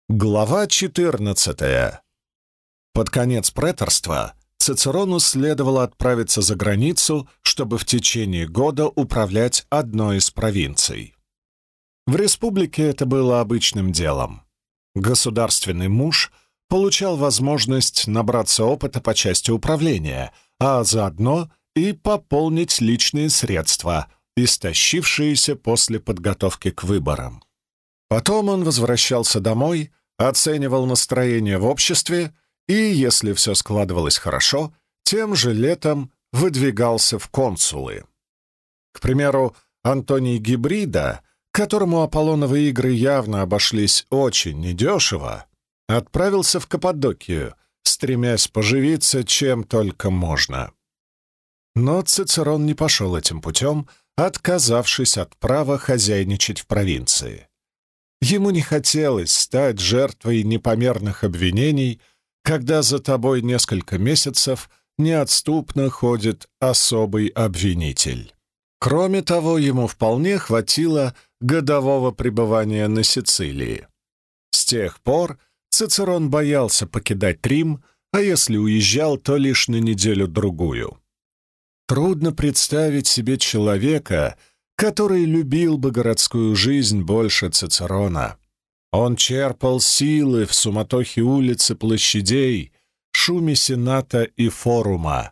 Глава 14. Под конец преторства Цицерону следовало отправиться за границу, чтобы в течение года управлять одной из провинций. В республике это было обычным делом. Государственный муж получал возможность набраться опыта по части управления, а заодно и пополнить личные средства, истощившиеся после подготовки к выборам. Потом он возвращался домой, оценивал настроение в обществе и, если все складывалось хорошо, тем же летом выдвигался в консулы. К примеру, Антоний Гибрида, которому Аполлоновы игры явно обошлись очень недешево, отправился в Каппадокию, стремясь поживиться чем только можно. Но Цицерон не пошел этим путем, отказавшись от права хозяйничать в провинции. Ему не хотелось стать жертвой непомерных обвинений, когда за тобой несколько месяцев неотступно ходит особый обвинитель. Кроме того, ему вполне хватило годового пребывания на Сицилии. С тех пор Цицерон боялся покидать Рим, а если уезжал, то лишь на неделю-другую. Трудно представить себе человека, который любил бы городскую жизнь больше Цицерона. Он черпал силы в суматохе улиц и площадей, шуме Сената и Форума.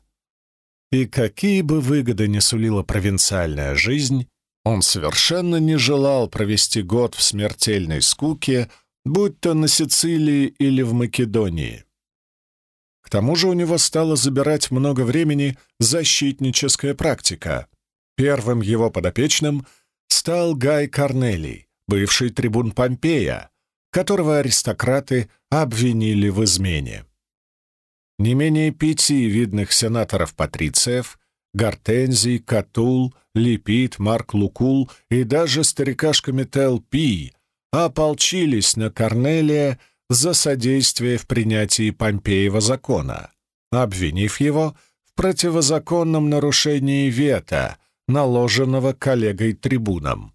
И какие бы выгоды ни сулила провинциальная жизнь, он совершенно не желал провести год в смертельной скуке, будь то на Сицилии или в Македонии. К тому же у него стало забирать много времени защитническая практика. Первым его подопечным стал Гай Корнелий, бывший трибун Помпея, которого аристократы обвинили в измене. Не менее 5 видных сенаторов-патрициев — Гортензий, Катул, Липид, Марк Лукул и даже старикашка Метел Пий — ополчились на Корнелия за содействие в принятии Помпеева закона, обвинив его в противозаконном нарушении вето, наложенного коллегой-трибуном.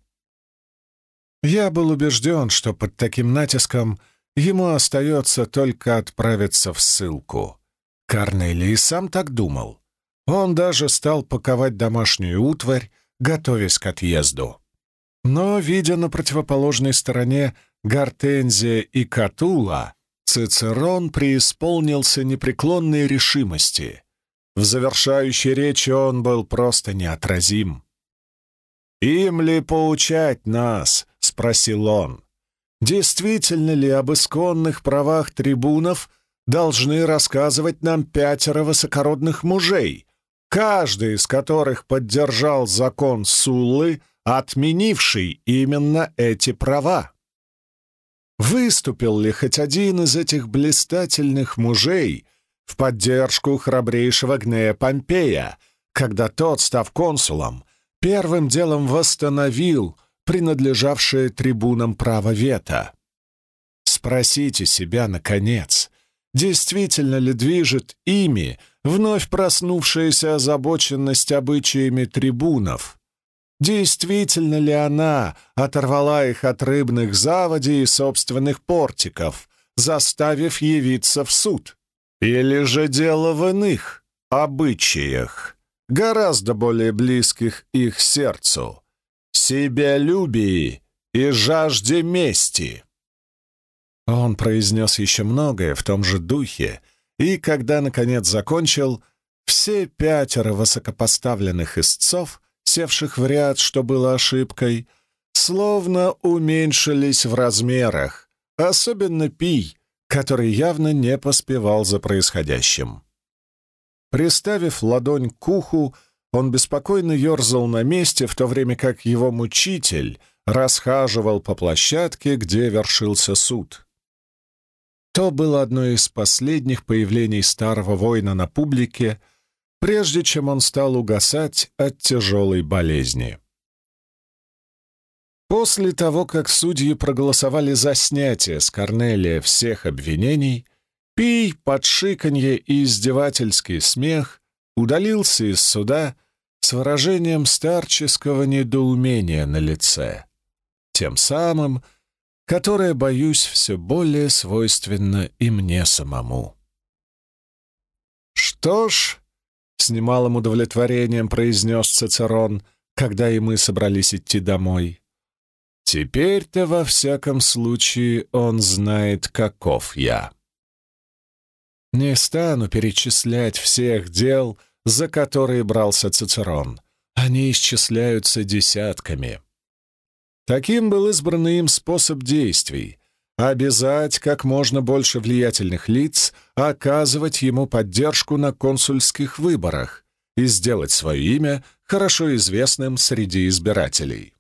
Я был убежден, что под таким натиском ему остается только отправиться в ссылку. Корнелий сам так думал. Он даже стал паковать домашнюю утварь, готовясь к отъезду. Но, видя на противоположной стороне Гортензия и Катула, Цицерон преисполнился непреклонной решимости. В завершающей речи он был просто неотразим. «Им ли поучать нас?» — спросил он. «Действительно ли об исконных правах трибунов должны рассказывать нам 5 высокородных мужей, каждый из которых поддержал закон Суллы, отменивший именно эти права? Выступил ли хоть один из этих блистательных мужей в поддержку храбрейшего Гнея Помпея, когда тот, став консулом, первым делом восстановил принадлежавшее трибунам право вето? Спросите себя, наконец, действительно ли движет ими вновь проснувшаяся озабоченность обычаями трибунов? Действительно ли она оторвала их от рыбных заводей и собственных портиков, заставив явиться в суд? Или же дело в иных обычаях, гораздо более близких их сердцу, себялюбии и жажде мести?» Он произнес еще многое в том же духе, и когда, наконец, закончил, все 5 высокопоставленных истцов, севших в ряд, что было ошибкой, словно уменьшились в размерах, особенно Пий, который явно не поспевал за происходящим. Приставив ладонь к уху, он беспокойно ерзал на месте, в то время как его мучитель расхаживал по площадке, где вершился суд. То было одно из последних появлений старого воина на публике, прежде чем он стал угасать от тяжелой болезни. После того, как судьи проголосовали за снятие с Корнелия всех обвинений, Пий, подшиканье и издевательский смех удалился из суда с выражением старческого недоумения на лице. Тем самым, которое, боюсь, все более свойственно и мне самому. «Что ж», — с немалым удовлетворением произнес Цицерон, когда и мы собрались идти домой, «теперь-то во всяком случае он знает, каков я». Не стану перечислять всех дел, за которые брался Цицерон. Они исчисляются десятками. Таким был избранный им способ действий — обязать как можно больше влиятельных лиц оказывать ему поддержку на консульских выборах и сделать свое имя хорошо известным среди избирателей.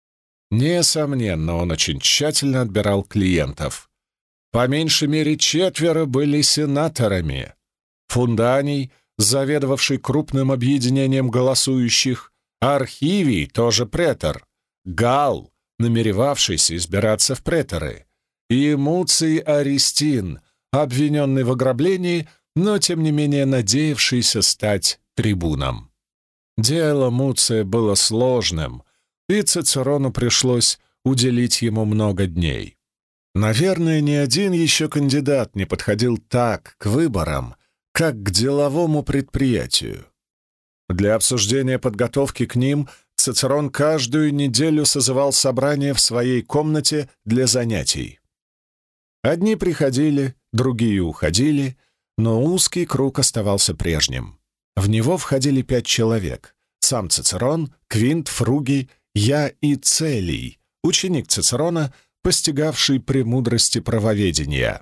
Несомненно, он очень тщательно отбирал клиентов. По меньшей мере 4 были сенаторами. Фунданий, заведовавший крупным объединением голосующих, Архивий, тоже претор, Гал, намеревавшийся избираться в преторы, и Муций Аристин, обвиненный в ограблении, но тем не менее надеявшийся стать трибуном. Дело Муция было сложным, и Цицерону пришлось уделить ему много дней. Наверное, ни один еще кандидат не подходил так к выборам, как к деловому предприятию. Для обсуждения подготовки к ним Цицерон каждую неделю созывал собрание в своей комнате для занятий. Одни приходили, другие уходили, но узкий круг оставался прежним. В него входили 5 человек — сам Цицерон, Квинт, Фругий, я и Целий, ученик Цицерона, постигавший премудрости правоведения.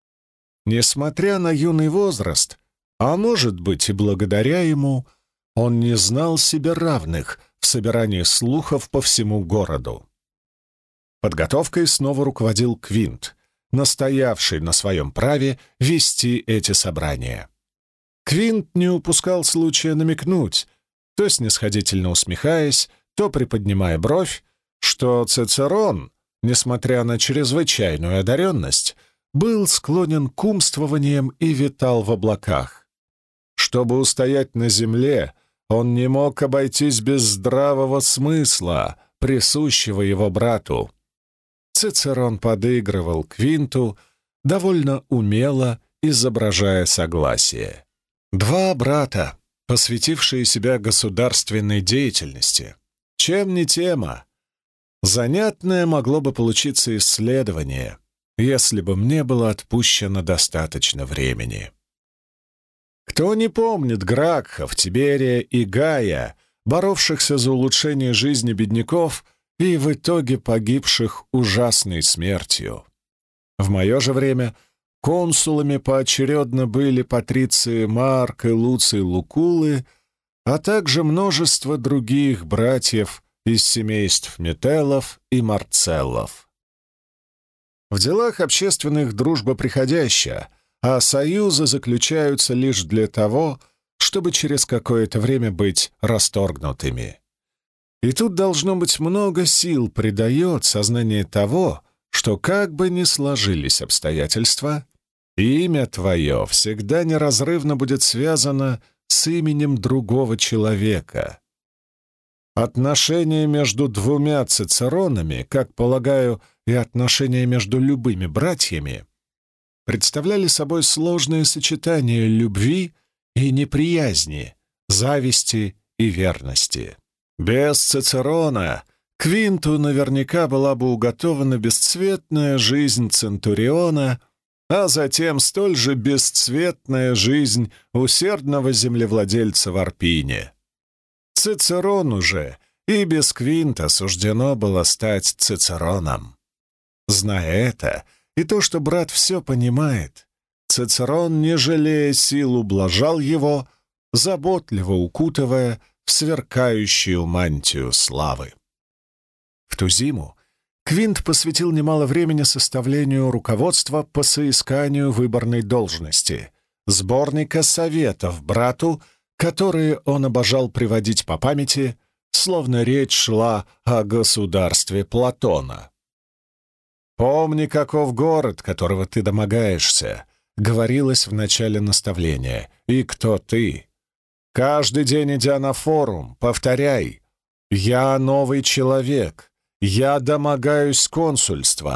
Несмотря на юный возраст, а может быть и благодаря ему, он не знал себе равных в собирании слухов по всему городу. Подготовкой снова руководил Квинт, настоявший на своем праве вести эти собрания. Квинт не упускал случая намекнуть, то снисходительно усмехаясь, то приподнимая бровь, что Цицерон, несмотря на чрезвычайную одаренность, был склонен к умствованиям и витал в облаках. Чтобы устоять на земле, он не мог обойтись без здравого смысла, присущего его брату. Цицерон подыгрывал Квинту, довольно умело изображая согласие. 2 брата, посвятившие себя государственной деятельности. Чем не тема? Занятное могло бы получиться исследование, если бы мне было отпущено достаточно времени. Кто не помнит Гракхов, Тиберия и Гая, боровшихся за улучшение жизни бедняков и в итоге погибших ужасной смертью? В мое же время консулами поочередно были патриции Марк и Луций Лукулы, а также множество других братьев из семейств Метеллов и Марцеллов. В делах общественных дружба приходящая, а союзы заключаются лишь для того, чтобы через какое-то время быть расторгнутыми. И тут должно быть много сил придает сознание того, что как бы ни сложились обстоятельства, имя твое всегда неразрывно будет связано с именем другого человека. Отношения между 2 Цицеронами, как полагаю, и отношения между любыми братьями, представляли собой сложное сочетание любви и неприязни, зависти и верности. Без Цицерона Квинту наверняка была бы уготована бесцветная жизнь Центуриона, а затем столь же бесцветная жизнь усердного землевладельца в Арпине. Цицерону же и без Квинта суждено было стать Цицероном. Зная это, и то, что брат все понимает, Цицерон, не жалея сил, ублажал его, заботливо укутывая в сверкающую мантию славы. В ту зиму Квинт посвятил немало времени составлению руководства по соисканию выборной должности, сборника советов брату, которые он обожал приводить по памяти, словно речь шла о государстве Платона. «Помни, каков город, которого ты домогаешься», — говорилось в начале наставления, — «и кто ты. Каждый день, идя на форум, повторяй: «Я новый человек, я домогаюсь консульства,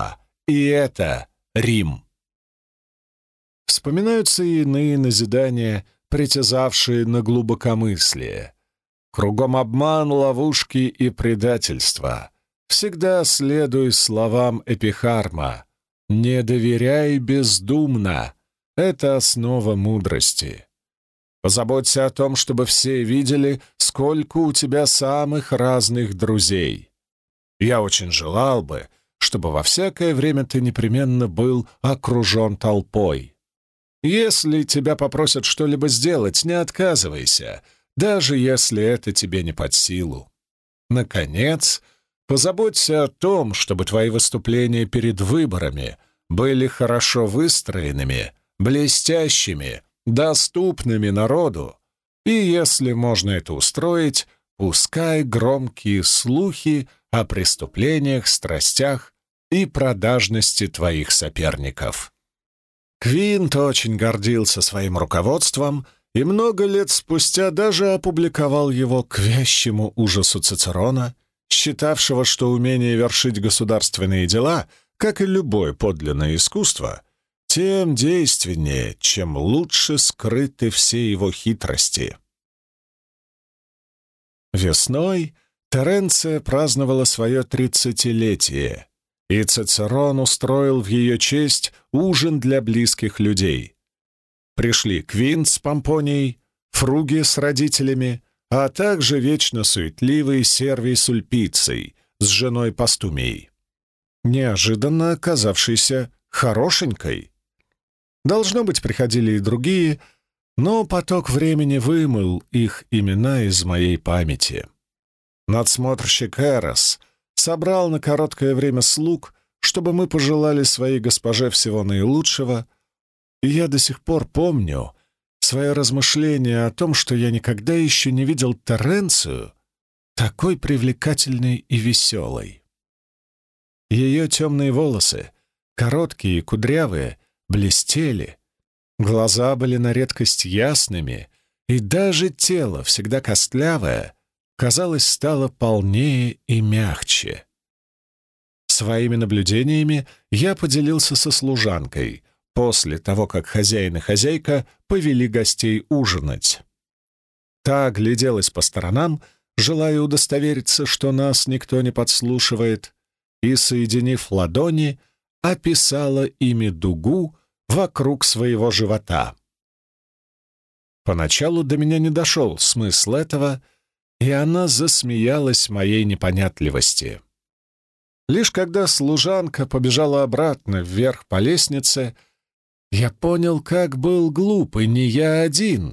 и это Рим. Вспоминаются и иные назидания, притязавшие на глубокомыслие. Кругом обман, ловушки и предательство. Всегда следуй словам Эпихарма. «Не доверяй бездумно» — это основа мудрости. Позаботься о том, чтобы все видели, сколько у тебя самых разных друзей. Я очень желал бы, чтобы во всякое время ты непременно был окружен толпой. Если тебя попросят что-либо сделать, не отказывайся, даже если это тебе не под силу. Наконец, позаботься о том, чтобы твои выступления перед выборами были хорошо выстроенными, блестящими, доступными народу, и, если можно это устроить, пускай громкие слухи о преступлениях, страстях и продажности твоих соперников. Квинт очень гордился своим руководством и много лет спустя даже опубликовал его к вящему ужасу Цицерона, считавшего, что умение вершить государственные дела, как и любое подлинное искусство, тем действеннее, чем лучше скрыты все его хитрости. Весной Теренция праздновала свое 30-летие, и Цицерон устроил в ее честь ужин для близких людей. Пришли Квинт с Помпонией, Фруги с родителями, а также вечно суетливый Сервий Сульпиций с женой Постумией, неожиданно оказавшейся хорошенькой. Должно быть, приходили и другие, но поток времени вымыл их имена из моей памяти. Надсмотрщик Эрос собрал на короткое время слуг, чтобы мы пожелали своей госпоже всего наилучшего, и я до сих пор помню свое размышление о том, что я никогда еще не видел Теренцию такой привлекательной и веселой. Ее темные волосы, короткие и кудрявые, блестели, глаза были на редкость ясными, и даже тело, всегда костлявое, казалось, стало полнее и мягче. Своими наблюдениями я поделился со служанкой после того, как хозяин и хозяйка повели гостей ужинать. Та гляделась по сторонам, желая удостовериться, что нас никто не подслушивает, и, соединив ладони, описала ими дугу вокруг своего живота. Поначалу до меня не дошел смысл этого, и она засмеялась моей непонятливости. Лишь когда служанка побежала обратно вверх по лестнице, я понял, как был глуп, и не я один.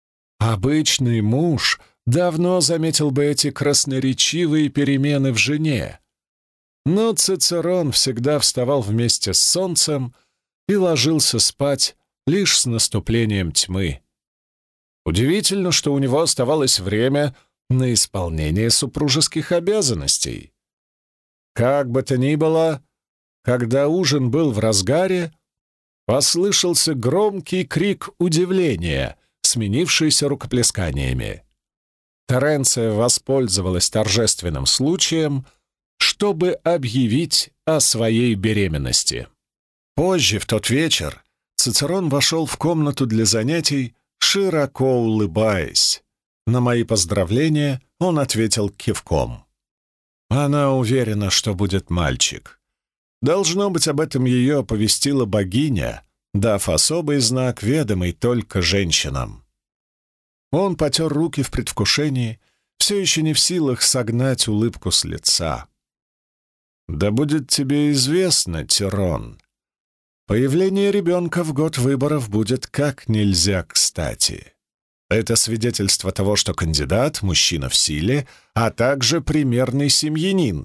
Обычный муж давно заметил бы эти красноречивые перемены в жене. Но Цицерон всегда вставал вместе с солнцем и ложился спать лишь с наступлением тьмы. Удивительно, что у него оставалось время на исполнение супружеских обязанностей. Как бы то ни было, когда ужин был в разгаре, послышался громкий крик удивления, сменившийся рукоплесканиями. Теренция воспользовалась торжественным случаем, чтобы объявить о своей беременности. Позже, в тот вечер, Цицерон вошел в комнату для занятий, широко улыбаясь. На мои поздравления он ответил кивком. Она уверена, что будет мальчик. Должно быть, об этом ее оповестила богиня, дав особый знак, ведомый только женщинам. Он потер руки в предвкушении, все еще не в силах согнать улыбку с лица. «Да будет тебе известно, Тирон, появление ребенка в год выборов будет как нельзя кстати. Это свидетельство того, что кандидат — мужчина в силе, а также примерный семьянин.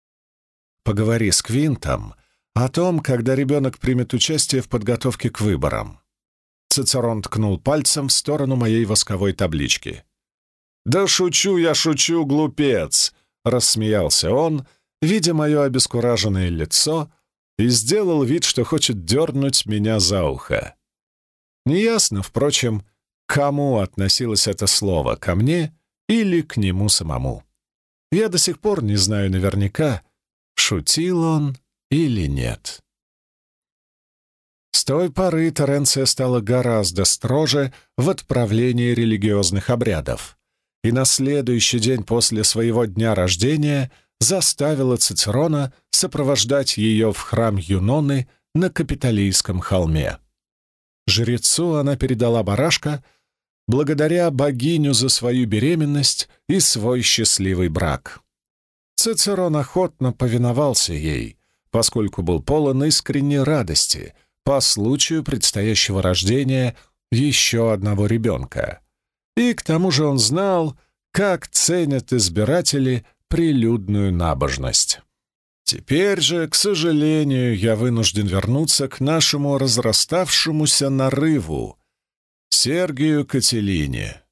Поговори с Квинтом о том, когда ребенок примет участие в подготовке к выборам». Цицерон ткнул пальцем в сторону моей восковой таблички. «Да шучу я, шучу, глупец!» — рассмеялся он, видя мое обескураженное лицо, и сделал вид, что хочет дернуть меня за ухо. Неясно, впрочем, к кому относилось это слово, ко мне или к нему самому. Я до сих пор не знаю наверняка, шутил он или нет. той поры Теренция стала гораздо строже в отправлении религиозных обрядов, и на следующий день после своего дня рождения заставила Цицерона сопровождать ее в храм Юноны на Капитолийском холме. Жрецу она передала барашка, благодаря богиню за свою беременность и свой счастливый брак. Цицерон охотно повиновался ей, поскольку был полон искренней радости по случаю предстоящего рождения еще одного ребенка. И к тому же он знал, как ценят избиратели прилюдную набожность. Теперь же, к сожалению, я вынужден вернуться к нашему разраставшемуся нарыву — Сергию Катилине.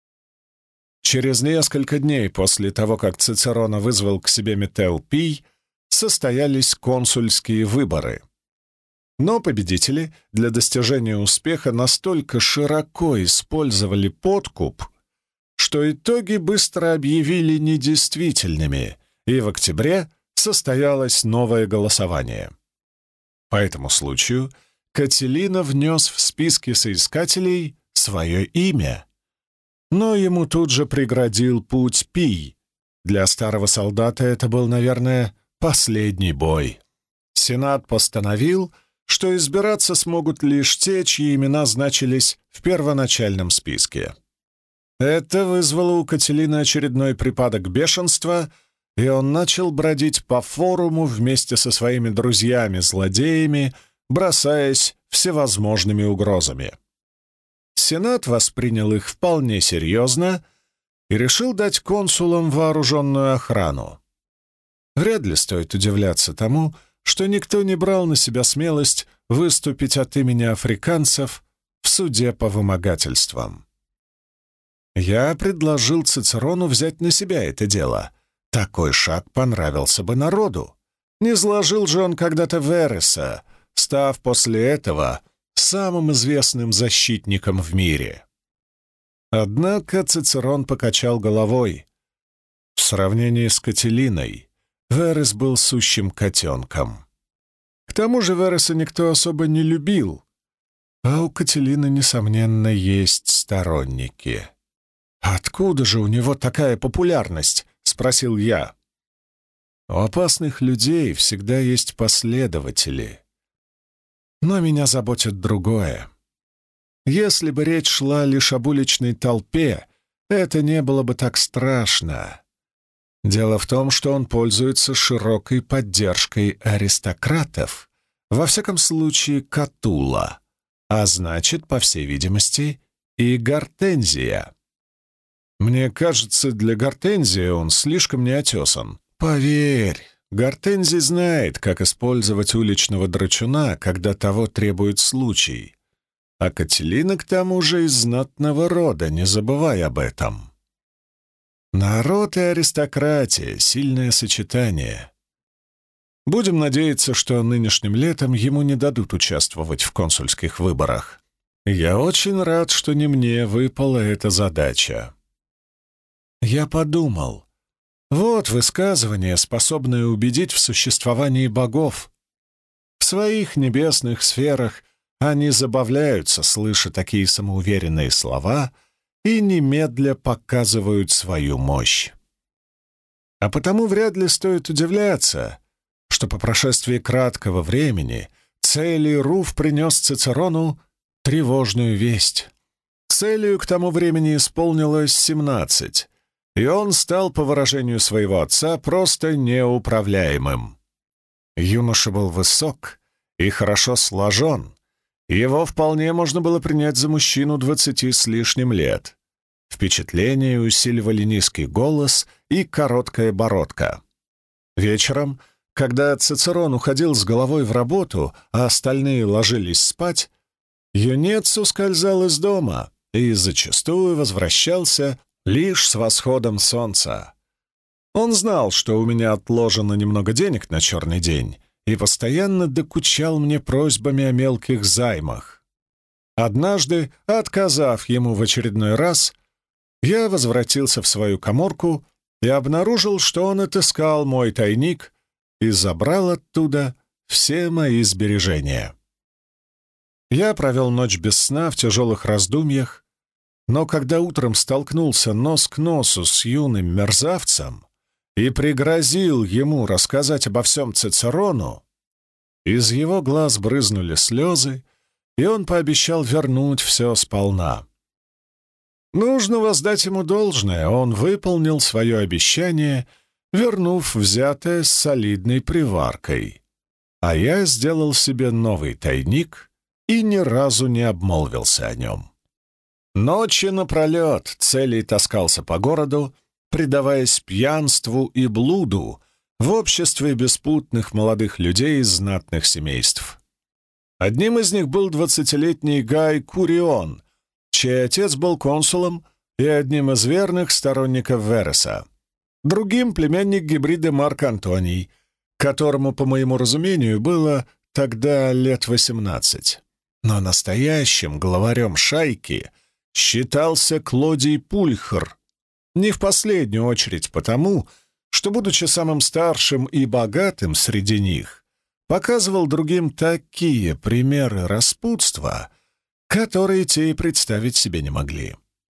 Через несколько дней после того, как Цицерона вызвал к себе Метел Пий, состоялись консульские выборы. Но победители для достижения успеха настолько широко использовали подкуп, что итоги быстро объявили недействительными, и в октябре состоялось новое голосование. По этому случаю Катилина внес в списки соискателей свое имя. Но ему тут же преградил путь Пий. Для старого солдата это был, наверное, последний бой. Сенат постановил, что избираться смогут лишь те, чьи имена значились в первоначальном списке. Это вызвало у Катилины очередной припадок бешенства, и он начал бродить по форуму вместе со своими друзьями-злодеями, бросаясь всевозможными угрозами. Сенат воспринял их вполне серьезно и решил дать консулам вооруженную охрану. Вряд ли стоит удивляться тому, что никто не брал на себя смелость выступить от имени африканцев в суде по вымогательствам. Я предложил Цицерону взять на себя это дело. Такой шаг понравился бы народу. Не изложил же он когда-то Вереса, став после этого самым известным защитником в мире. Однако Цицерон покачал головой. В сравнении с Катилиной Верес был сущим котенком. К тому же Вереса никто особо не любил, а у Катилины, несомненно, есть сторонники. «Откуда же у него такая популярность?» — спросил я. «У опасных людей всегда есть последователи. Но меня заботит другое. Если бы речь шла лишь об уличной толпе, это не было бы так страшно. Дело в том, что он пользуется широкой поддержкой аристократов, во всяком случае Катулла, а значит, по всей видимости, и Гортензия. Мне кажется, для Гортензии он слишком неотесан. Поверь, Гортензий знает, как использовать уличного драчуна, когда того требует случай. А Катилина, к тому же, из знатного рода, не забывай об этом. Народ и аристократия — сильное сочетание. Будем надеяться, что нынешним летом ему не дадут участвовать в консульских выборах. Я очень рад, что не мне выпала эта задача. Я подумал, вот высказывание, способное убедить в существовании богов. В своих небесных сферах они забавляются, слыша такие самоуверенные слова, и немедля показывают свою мощь. А потому вряд ли стоит удивляться, что по прошествии краткого времени Целий Руф принес Цицерону тревожную весть. Целию к тому времени исполнилось 17, и он стал, по выражению своего отца, просто неуправляемым. Юноша был высок и хорошо сложен. Его вполне можно было принять за мужчину 20 с лишним лет. Впечатление усиливали низкий голос и короткая бородка. Вечером, когда Цицерон уходил с головой в работу, а остальные ложились спать, юнец ускользал из дома и зачастую возвращался лишь с восходом солнца. Он знал, что у меня отложено немного денег на черный день, и постоянно докучал мне просьбами о мелких займах. Однажды, отказав ему в очередной раз, я возвратился в свою каморку и обнаружил, что он отыскал мой тайник и забрал оттуда все мои сбережения. Я провел ночь без сна в тяжелых раздумьях, но когда утром столкнулся нос к носу с юным мерзавцем и пригрозил ему рассказать обо всем Цицерону, из его глаз брызнули слезы, и он пообещал вернуть все сполна. Нужно воздать ему должное, он выполнил свое обещание, вернув взятое с солидной приваркой. А я сделал себе новый тайник и ни разу не обмолвился о нем. Ночи напролет Целий таскался по городу, предаваясь пьянству и блуду в обществе беспутных молодых людей из знатных семейств. Одним из них был 20-летний Гай Курион, чей отец был консулом и одним из верных сторонников Вереса. Другим — племянник гибрида Марк Антоний, которому, по моему разумению, было тогда лет 18. Но настоящим главарем шайки считался Клодий Пульхр, не в последнюю очередь потому, что, будучи самым старшим и богатым среди них, показывал другим такие примеры распутства, которые те и представить себе не могли.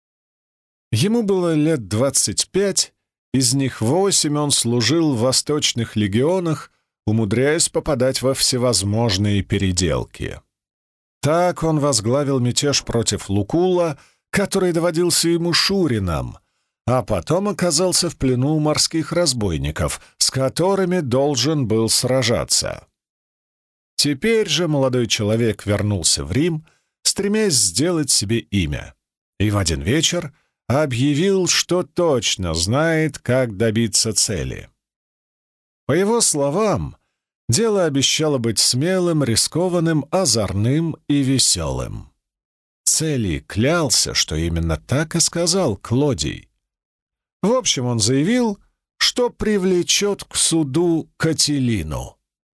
Ему было лет 25, из них 8 он служил в восточных легионах, умудряясь попадать во всевозможные переделки. Так он возглавил мятеж против Лукула, который доводился ему Шурином, а потом оказался в плену у морских разбойников, с которыми должен был сражаться. Теперь же молодой человек вернулся в Рим, стремясь сделать себе имя, и в один вечер объявил, что точно знает, как добиться цели. По его словам, дело обещало быть смелым, рискованным, озорным и веселым. Целий клялся, что именно так и сказал Клодий. В общем, он заявил, что привлечет к суду Катилину.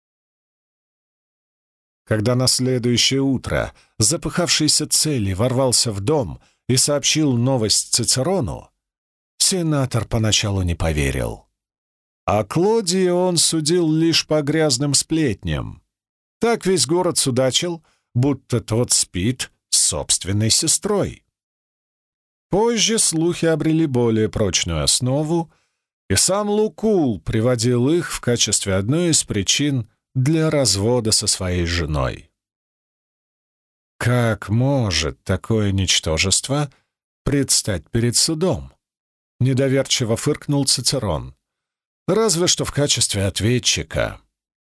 Когда на следующее утро запыхавшийся Целий ворвался в дом и сообщил новость Цицерону, сенатор поначалу не поверил. А Клодия он судил лишь по грязным сплетням. Так весь город судачил, будто тот спит с собственной сестрой. Позже слухи обрели более прочную основу, и сам Лукул приводил их в качестве одной из причин для развода со своей женой. Как может такое ничтожество предстать перед судом? Недоверчиво фыркнул Цицерон. Разве что в качестве ответчика.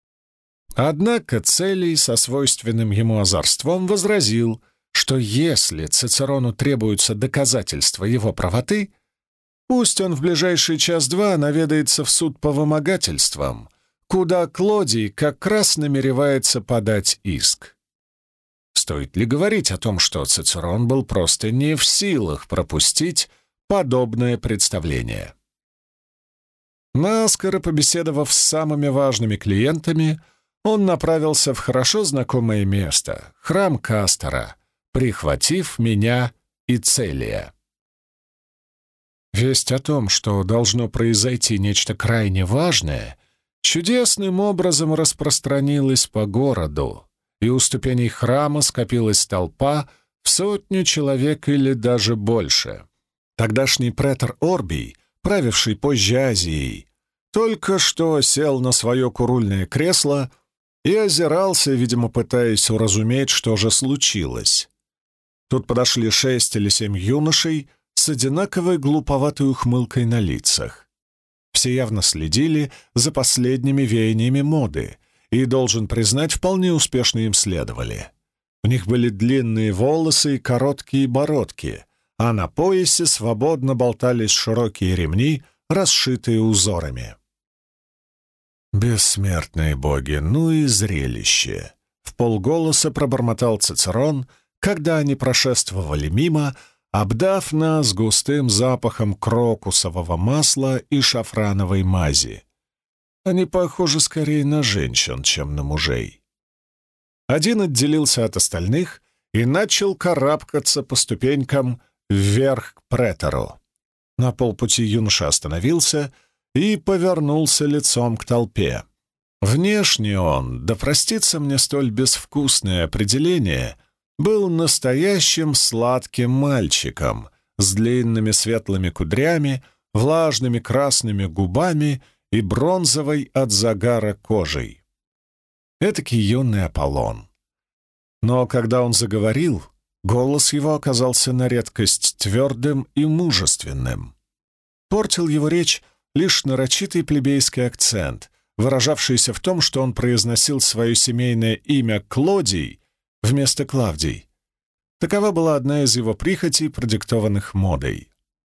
Однако Целий со свойственным ему озорством возразил, что если Цицерону требуются доказательства его правоты, пусть он в ближайший час-два наведается в суд по вымогательствам, куда Клодий как раз намеревается подать иск. Стоит ли говорить о том, что Цицерон был просто не в силах пропустить подобное представление? Наскоро побеседовав с самыми важными клиентами, он направился в хорошо знакомое место — храм Кастора, прихватив меня и Целия. Весть о том, что должно произойти нечто крайне важное, чудесным образом распространилась по городу, и у ступеней храма скопилась толпа в 100 человек или даже больше. Тогдашний претор Орбий, правивший позже Азией, только что сел на свое курульное кресло и озирался, видимо, пытаясь уразуметь, что же случилось. Тут подошли 6 или 7 юношей с одинаковой глуповатой ухмылкой на лицах. Все явно следили за последними веяниями моды и, должен признать, вполне успешно им следовали. У них были длинные волосы и короткие бородки, а на поясе свободно болтались широкие ремни, расшитые узорами. «Бессмертные боги, ну и зрелище!» — вполголоса пробормотал Цицерон, когда они прошествовали мимо, обдав нас густым запахом крокусового масла и шафрановой мази. Они похожи скорее на женщин, чем на мужей. Один отделился от остальных и начал карабкаться по ступенькам вверх к претору. На полпути юноша остановился и повернулся лицом к толпе. Внешне он, да простится мне столь безвкусное определение, был настоящим сладким мальчиком с длинными светлыми кудрями, влажными красными губами и бронзовой от загара кожей. Этакий юный Аполлон. Но когда он заговорил, голос его оказался на редкость твердым и мужественным. Портил его речь лишь нарочитый плебейский акцент, выражавшийся в том, что он произносил свое семейное имя Клодий вместо Клавдий. Такова была одна из его прихотей, продиктованных модой.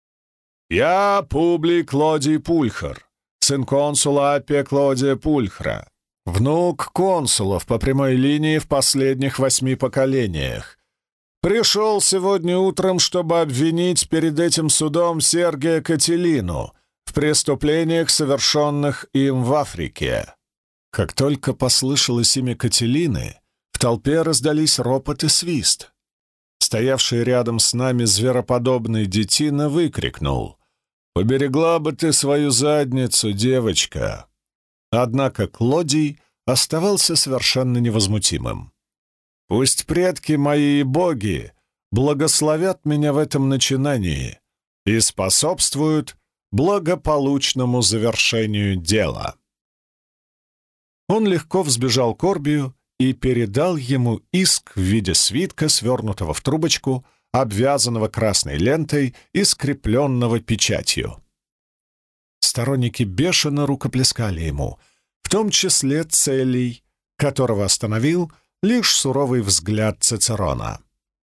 «Я Публий Клодий Пульхр, сын консула Аппия Клодия Пульхра, внук консулов по прямой линии в последних 8 поколениях. Пришел сегодня утром, чтобы обвинить перед этим судом Сергия Кателину в преступлениях, совершенных им в Африке». Как только послышалось имя Кателины, в толпе раздались ропот и свист. Стоявший рядом с нами звероподобный детина выкрикнул: «Поберегла бы ты свою задницу, девочка!» Однако Клодий оставался совершенно невозмутимым. «Пусть предки мои и боги благословят меня в этом начинании и способствуют благополучному завершению дела». Он легко взбежал к Орбию и передал ему иск в виде свитка, свернутого в трубочку, обвязанного красной лентой и скрепленного печатью. Сторонники бешено рукоплескали ему, в том числе Целий, которого остановил лишь суровый взгляд Цицерона.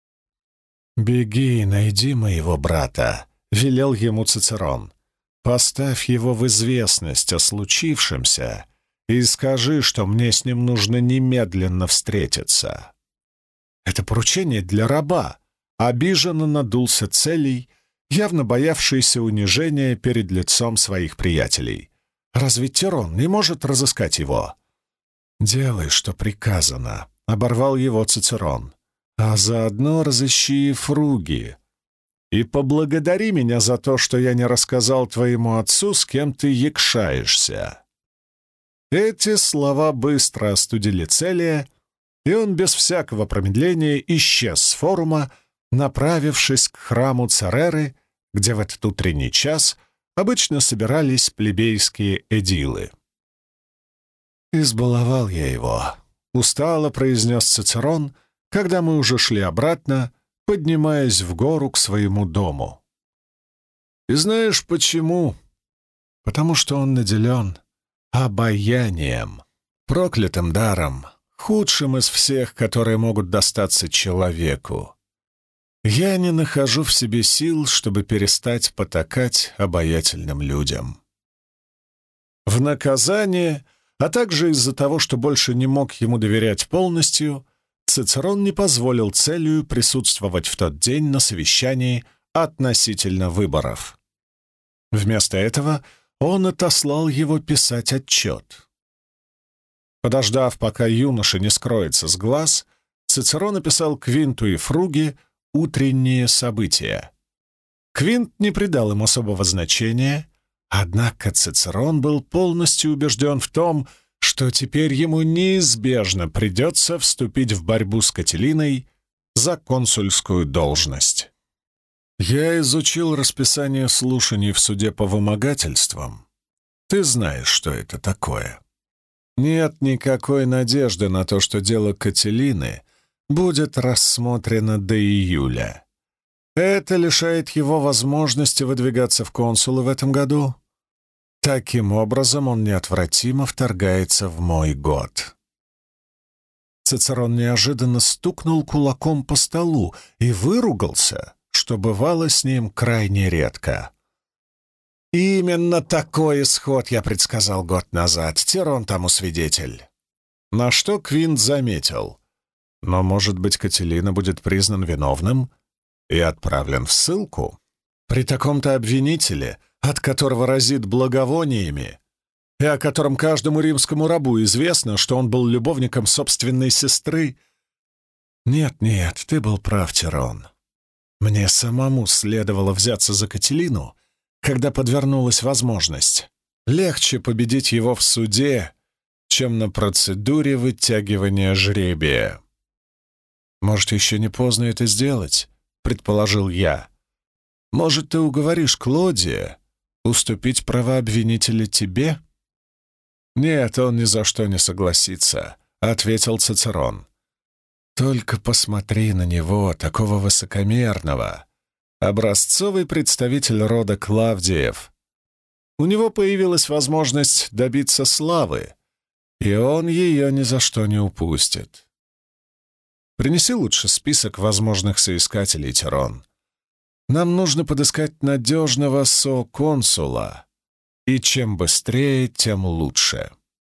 «Беги, найди моего брата», — велел ему Цицерон. «Поставь его в известность о случившемся и скажи, что мне с ним нужно немедленно встретиться». «Это поручение для раба», — обиженно надулся Целий, явно боявшийся унижения перед лицом своих приятелей. «Разве Тирон не может разыскать его?» «Делай, что приказано», — оборвал его Цицерон. «А заодно разыщи Фруги. И поблагодари меня за то, что я не рассказал твоему отцу, с кем ты якшаешься». Эти слова быстро остудили Целия, и он без всякого промедления исчез с форума, направившись к храму Цереры, где в этот утренний час обычно собирались плебейские эдилы. «Избаловал я его», — устало произнес Цицерон, когда мы уже шли обратно, поднимаясь в гору к своему дому. «И знаешь почему?» «Потому что он наделен обаянием, проклятым даром, худшим из всех, которые могут достаться человеку. Я не нахожу в себе сил, чтобы перестать потакать обаятельным людям». В наказание, а также из-за того, что больше не мог ему доверять полностью, Цицерон не позволил Целию присутствовать в тот день на совещании относительно выборов. Вместо этого он отослал его писать отчет. Подождав, пока юноша не скроется с глаз, Цицерон написал Квинту и Фруге утренние события. Квинт не придал им особого значения, однако Цицерон был полностью убежден в том, что теперь ему неизбежно придется вступить в борьбу с Кателиной за консульскую должность. «Я изучил расписание слушаний в суде по вымогательствам. Ты знаешь, что это такое. Нет никакой надежды на то, что дело Кателины будет рассмотрено до июля. Это лишает его возможности выдвигаться в консулы в этом году. Таким образом, он неотвратимо вторгается в мой год». Цицерон неожиданно стукнул кулаком по столу и выругался, что бывало с ним крайне редко. «Именно такой исход я предсказал год назад. Тирон тому свидетель». На что Квинт заметил: «Но, может быть, Кателина будет признан виновным и отправлен в ссылку? При таком-то обвинителе, от которого разит благовониями, и о котором каждому римскому рабу известно, что он был любовником собственной сестры. Нет, ты был прав, Тирон. Мне самому следовало взяться за Кателину, когда подвернулась возможность. Легче победить его в суде, чем на процедуре вытягивания жребия». «Может, еще не поздно это сделать?» — предположил я. «Может, ты уговоришь Клодия уступить права обвинителя тебе?» «Нет, он ни за что не согласится», — ответил Цицерон. «Только посмотри на него, такого высокомерного, образцовый представитель рода Клавдиев. У него появилась возможность добиться славы, и он ее ни за что не упустит. Принеси лучше список возможных соискателей, Тирон. Нам нужно подыскать надежного соконсула, и чем быстрее, тем лучше».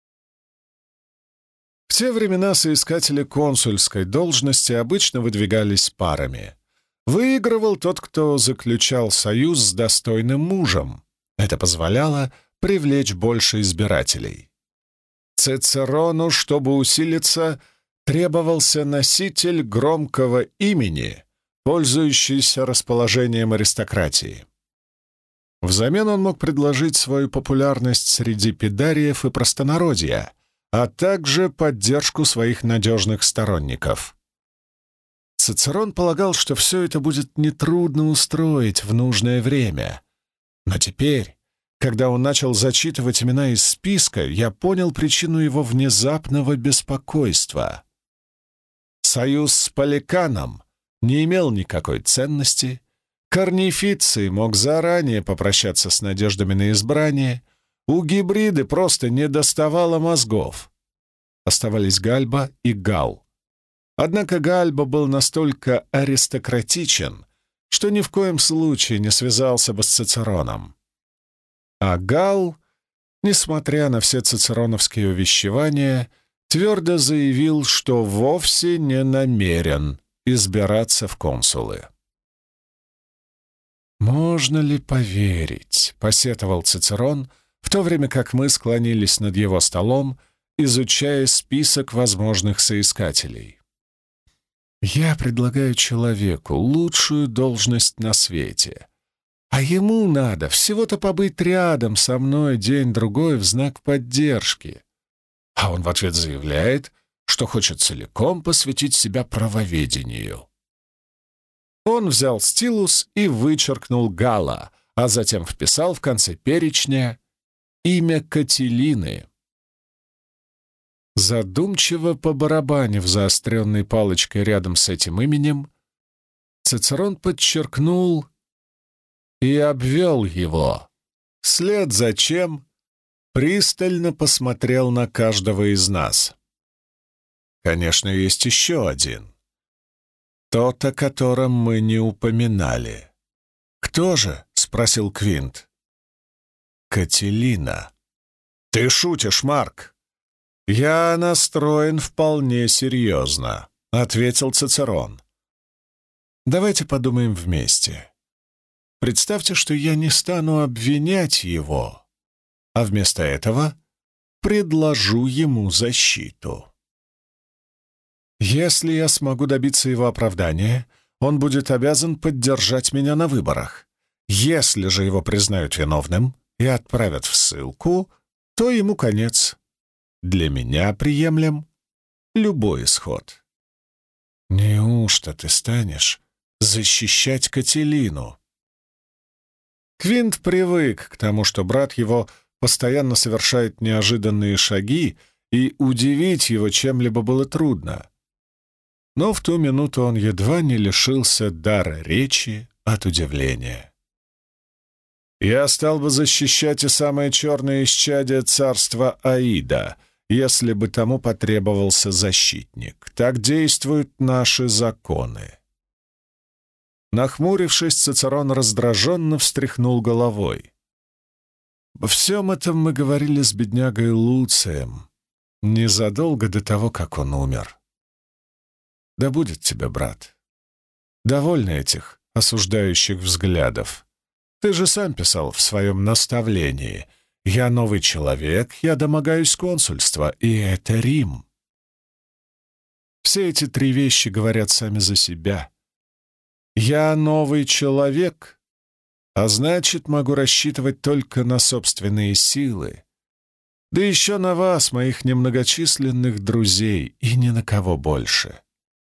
В те времена соискатели консульской должности обычно выдвигались парами. Выигрывал тот, кто заключал союз с достойным мужем. Это позволяло привлечь больше избирателей. Цицерону, чтобы усилиться, требовался носитель громкого имени, пользующийся расположением аристократии. Взамен он мог предложить свою популярность среди педариев и простонародья, а также поддержку своих надежных сторонников. Цицерон полагал, что все это будет нетрудно устроить в нужное время. Но теперь, когда он начал зачитывать имена из списка, я понял причину его внезапного беспокойства. Союз с Поликаном не имел никакой ценности, Корнифиций мог заранее попрощаться с надеждами на избрание, у Гибриды просто не доставало мозгов. Оставались Гальба и Гал. Однако Гальба был настолько аристократичен, что ни в коем случае не связался бы с Цицероном. А Гал, несмотря на все цицероновские увещевания, твердо заявил, что вовсе не намерен избираться в консулы. «Можно ли поверить?» — посетовал Цицерон, в то время как мы склонились над его столом, изучая список возможных соискателей. «Я предлагаю человеку лучшую должность на свете, а ему надо всего-то побыть рядом со мной день-другой в знак поддержки. А он в ответ заявляет, что хочет целиком посвятить себя правоведению». Он взял стилус и вычеркнул Гала, а затем вписал в конце перечня имя Кателины. Задумчиво побарабанив заостренной палочкой рядом с этим именем, Цицерон подчеркнул и обвел его, вслед за чем пристально посмотрел на каждого из нас. Конечно, есть еще один. Тот, о котором мы не упоминали. «Кто же?» — спросил Квинт. «Кателина». «Ты шутишь, Марк?» «Я настроен вполне серьезно», — ответил Цицерон. «Давайте подумаем вместе. Представьте, что я не стану обвинять его, а вместо этого предложу ему защиту. Если я смогу добиться его оправдания, он будет обязан поддержать меня на выборах. Если же его признают виновным и отправят в ссылку, то ему конец. Для меня приемлем любой исход». «Неужто ты станешь защищать Кателину?» Квинт привык к тому, что брат его постоянно совершает неожиданные шаги, и удивить его чем-либо было трудно. Но в ту минуту он едва не лишился дара речи от удивления. «Я стал бы защищать и самое черное исчадие царства Аида, если бы тому потребовался защитник. Так действуют наши законы». Нахмурившись, Цицерон раздраженно встряхнул головой. «Во всем этом мы говорили с беднягой Луцием незадолго до того, как он умер. Да будет тебе, брат. Довольно этих осуждающих взглядов. Ты же сам писал в своем наставлении: «Я новый человек, я домогаюсь консульства, и это Рим». Все эти три вещи говорят сами за себя. Я новый человек, а значит, могу рассчитывать только на собственные силы, да еще на вас, моих немногочисленных друзей, и ни на кого больше.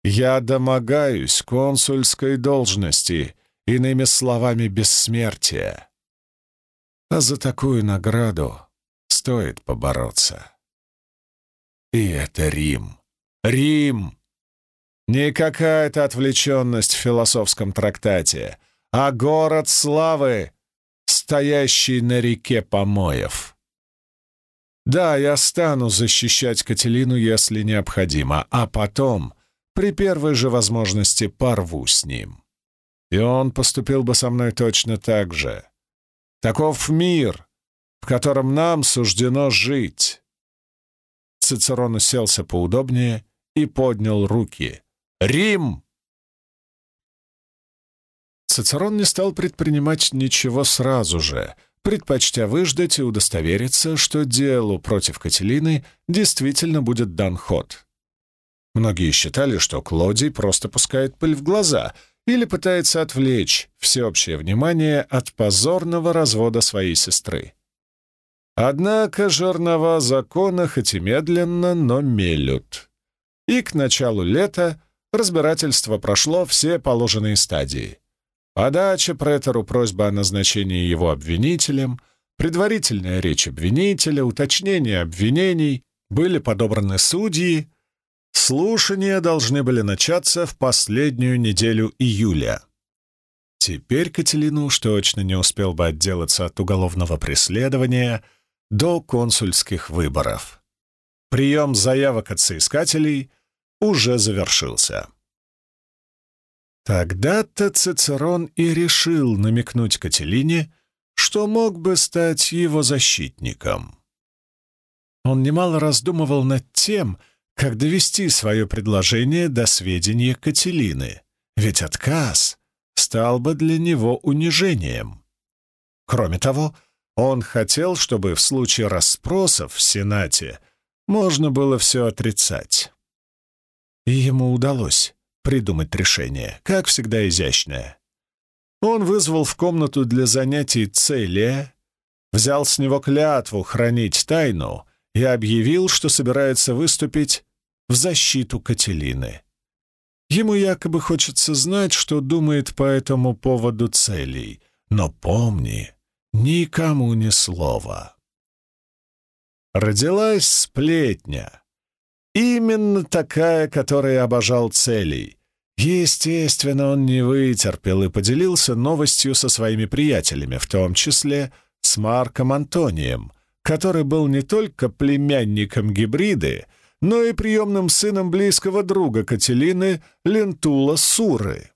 Я домогаюсь консульской должности, иными словами, бессмертия. А за такую награду стоит побороться. И это Рим. Рим! Не какая-то отвлеченность в философском трактате, а город славы, стоящий на реке помоев. Да, я стану защищать Кателину, если необходимо, а потом, при первой же возможности, порву с ним. И он поступил бы со мной точно так же. Таков мир, в котором нам суждено жить. Цицерон уселся поудобнее и поднял руки. «Рим!» Цицерон не стал предпринимать ничего сразу же, предпочтя выждать и удостовериться, что делу против Кателины действительно будет дан ход. Многие считали, что Клодий просто пускает пыль в глаза или пытается отвлечь всеобщее внимание от позорного развода своей сестры. Однако жернова закона хоть и медленно, но мелют. И к началу лета разбирательство прошло все положенные стадии. Подача претору просьбы о назначении его обвинителем, предварительная речь обвинителя, уточнение обвинений, были подобраны судьи. Слушания должны были начаться в последнюю неделю июля. Теперь Кателина уж точно не успел бы отделаться от уголовного преследования до консульских выборов. Прием заявок от соискателей уже завершился. Тогда-то Цицерон и решил намекнуть Кателине, что мог бы стать его защитником. Он немало раздумывал над тем, как довести свое предложение до сведения Кателины, ведь отказ стал бы для него унижением. Кроме того, он хотел, чтобы в случае расспросов в Сенате можно было все отрицать. И ему удалось придумать решение, как всегда изящное. Он вызвал в комнату для занятий Целия, взял с него клятву хранить тайну и объявил, что собирается выступить в защиту Кателины. Ему якобы хочется знать, что думает по этому поводу Целий, но помни, никому ни слова. Родилась сплетня. Именно такая, которой обожал Целий. Естественно, он не вытерпел и поделился новостью со своими приятелями, в том числе с Марком Антонием, который был не только племянником Гибриды, но и приемным сыном близкого друга Кателины Лентула Суры.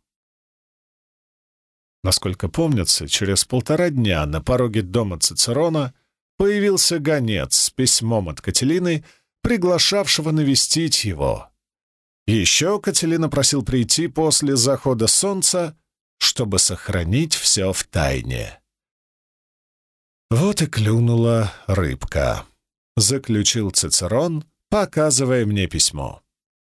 Насколько помнится, через 1,5 дня на пороге дома Цицерона появился гонец с письмом от Кателины, приглашавшего навестить его. Еще Кателина просил прийти после захода солнца, чтобы сохранить все в тайне. «Вот и клюнула рыбка», — заключил Цицерон, показывая мне письмо.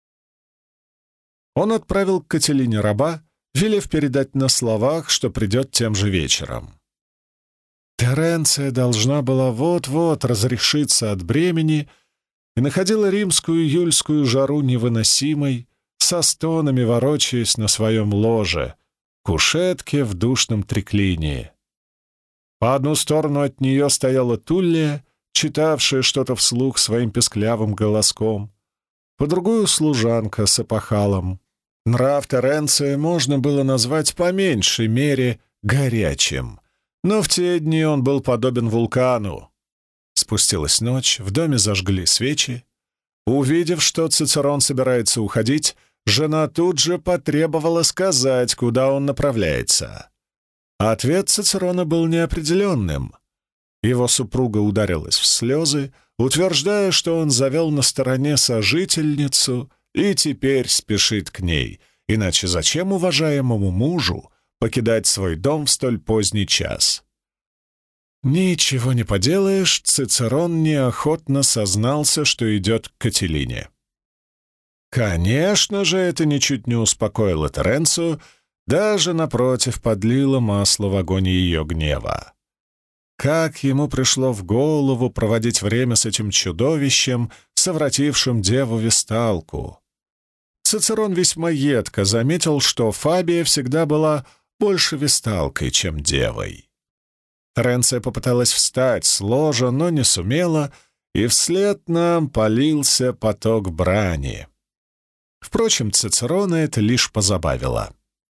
Он отправил к Кателине раба, велев передать на словах, что придет тем же вечером. Теренция должна была вот-вот разрешиться от бремени и находила римскую июльскую жару невыносимой, со стонами ворочаясь на своем ложе, кушетке в душном триклинии. По одну сторону от нее стояла Туллия, читавшая что-то вслух своим песклявым голоском, по другую — служанка с опахалом. Нрав Теренция можно было назвать по меньшей мере горячим, но в те дни он был подобен вулкану. Спустилась ночь, в доме зажгли свечи. Увидев, что Цицерон собирается уходить, жена тут же потребовала сказать, куда он направляется. Ответ Цицерона был неопределенным. Его супруга ударилась в слезы, утверждая, что он завел на стороне сожительницу и теперь спешит к ней, иначе зачем уважаемому мужу покидать свой дом в столь поздний час? Ничего не поделаешь, Цицерон неохотно сознался, что идет к Кателине. Конечно же, это ничуть не успокоило Теренцию, даже, напротив, подлило масло в огонь ее гнева. Как ему пришло в голову проводить время с этим чудовищем, совратившим деву Весталку? Цицерон весьма едко заметил, что Фабия всегда была больше весталкой, чем девой. Теренция попыталась встать с ложа, но не сумела, и вслед нам полился поток брани. Впрочем, Цицерона это лишь позабавило.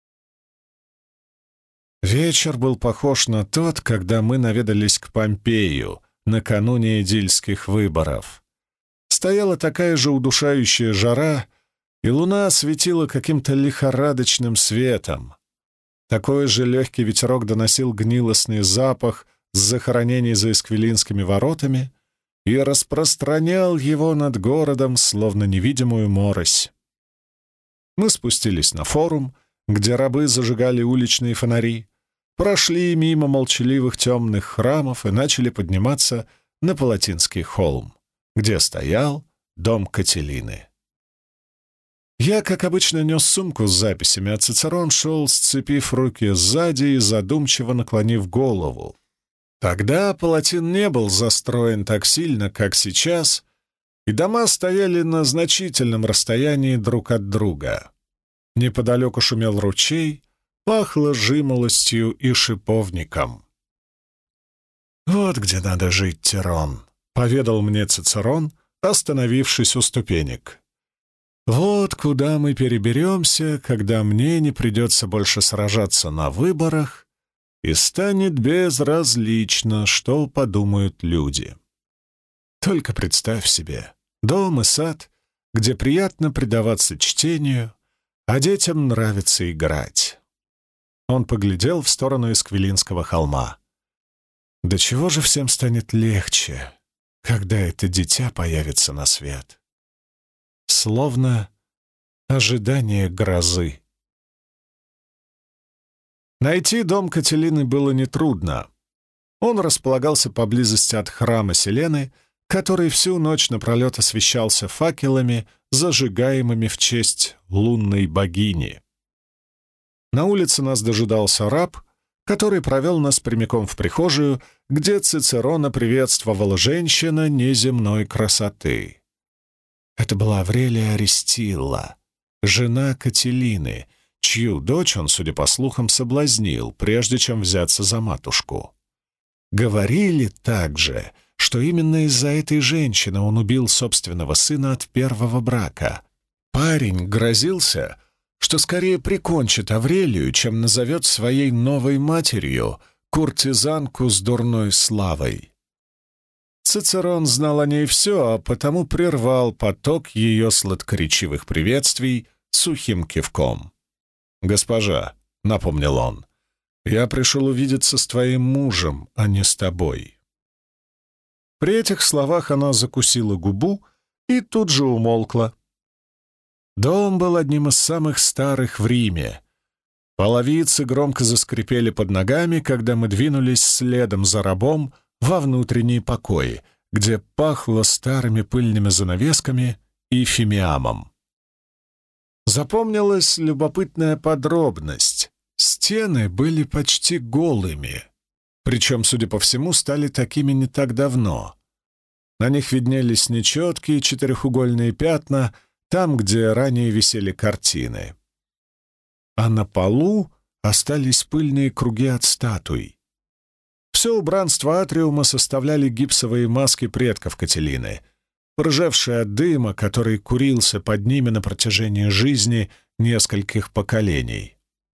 Вечер был похож на тот, когда мы наведались к Помпею накануне эдильских выборов. Стояла такая же удушающая жара, и луна светила каким-то лихорадочным светом. Такой же легкий ветерок доносил гнилостный запах с захоронений за Эсквилинскими воротами и распространял его над городом, словно невидимую морось. Мы спустились на форум, где рабы зажигали уличные фонари, прошли мимо молчаливых темных храмов и начали подниматься на Палатинский холм, где стоял дом Кателины. Я, как обычно, нес сумку с записями, а Цицерон шел, сцепив руки сзади и задумчиво наклонив голову. Тогда Палатин не был застроен так сильно, как сейчас, и дома стояли на значительном расстоянии друг от друга. Неподалеку шумел ручей, пахло жимолостью и шиповником. «Вот где надо жить, Тирон», — поведал мне Цицерон, остановившись у ступенек. «Вот куда мы переберемся, когда мне не придется больше сражаться на выборах и станет безразлично, что подумают люди. Только представь себе дом и сад, где приятно предаваться чтению, а детям нравится играть». Он поглядел в сторону Эсквилинского холма. «Да чего же всем станет легче, когда это дитя появится на свет?» Словно ожидание грозы. Найти дом Кателины было нетрудно. Он располагался поблизости от храма Селены, который всю ночь напролет освещался факелами, зажигаемыми в честь лунной богини. На улице нас дожидался раб, который провел нас прямиком в прихожую, где Цицерона приветствовала женщина неземной красоты. Это была Аврелия Аристилла, жена Кателины, чью дочь он, судя по слухам, соблазнил, прежде чем взяться за матушку. Говорили также, что именно из-за этой женщины он убил собственного сына от первого брака. Парень грозился, что скорее прикончит Аврелию, чем назовет своей новой матерью куртизанку с дурной славой. Цицерон знал о ней все, а потому прервал поток ее сладкоречивых приветствий сухим кивком. «Госпожа», — напомнил он, — «я пришел увидеться с твоим мужем, а не с тобой». При этих словах она закусила губу и тут же умолкла. Дом был одним из самых старых в Риме. Половицы громко заскрипели под ногами, когда мы двинулись следом за рабом во внутренние покои, где пахло старыми пыльными занавесками и фимиамом. Запомнилась любопытная подробность. Стены были почти голыми, причем, судя по всему, стали такими не так давно. На них виднелись нечеткие четырехугольные пятна там, где ранее висели картины. А на полу остались пыльные круги от статуй. Все убранство атриума составляли гипсовые маски предков Кателины, ржавшие от дыма, который курился под ними на протяжении жизни нескольких поколений.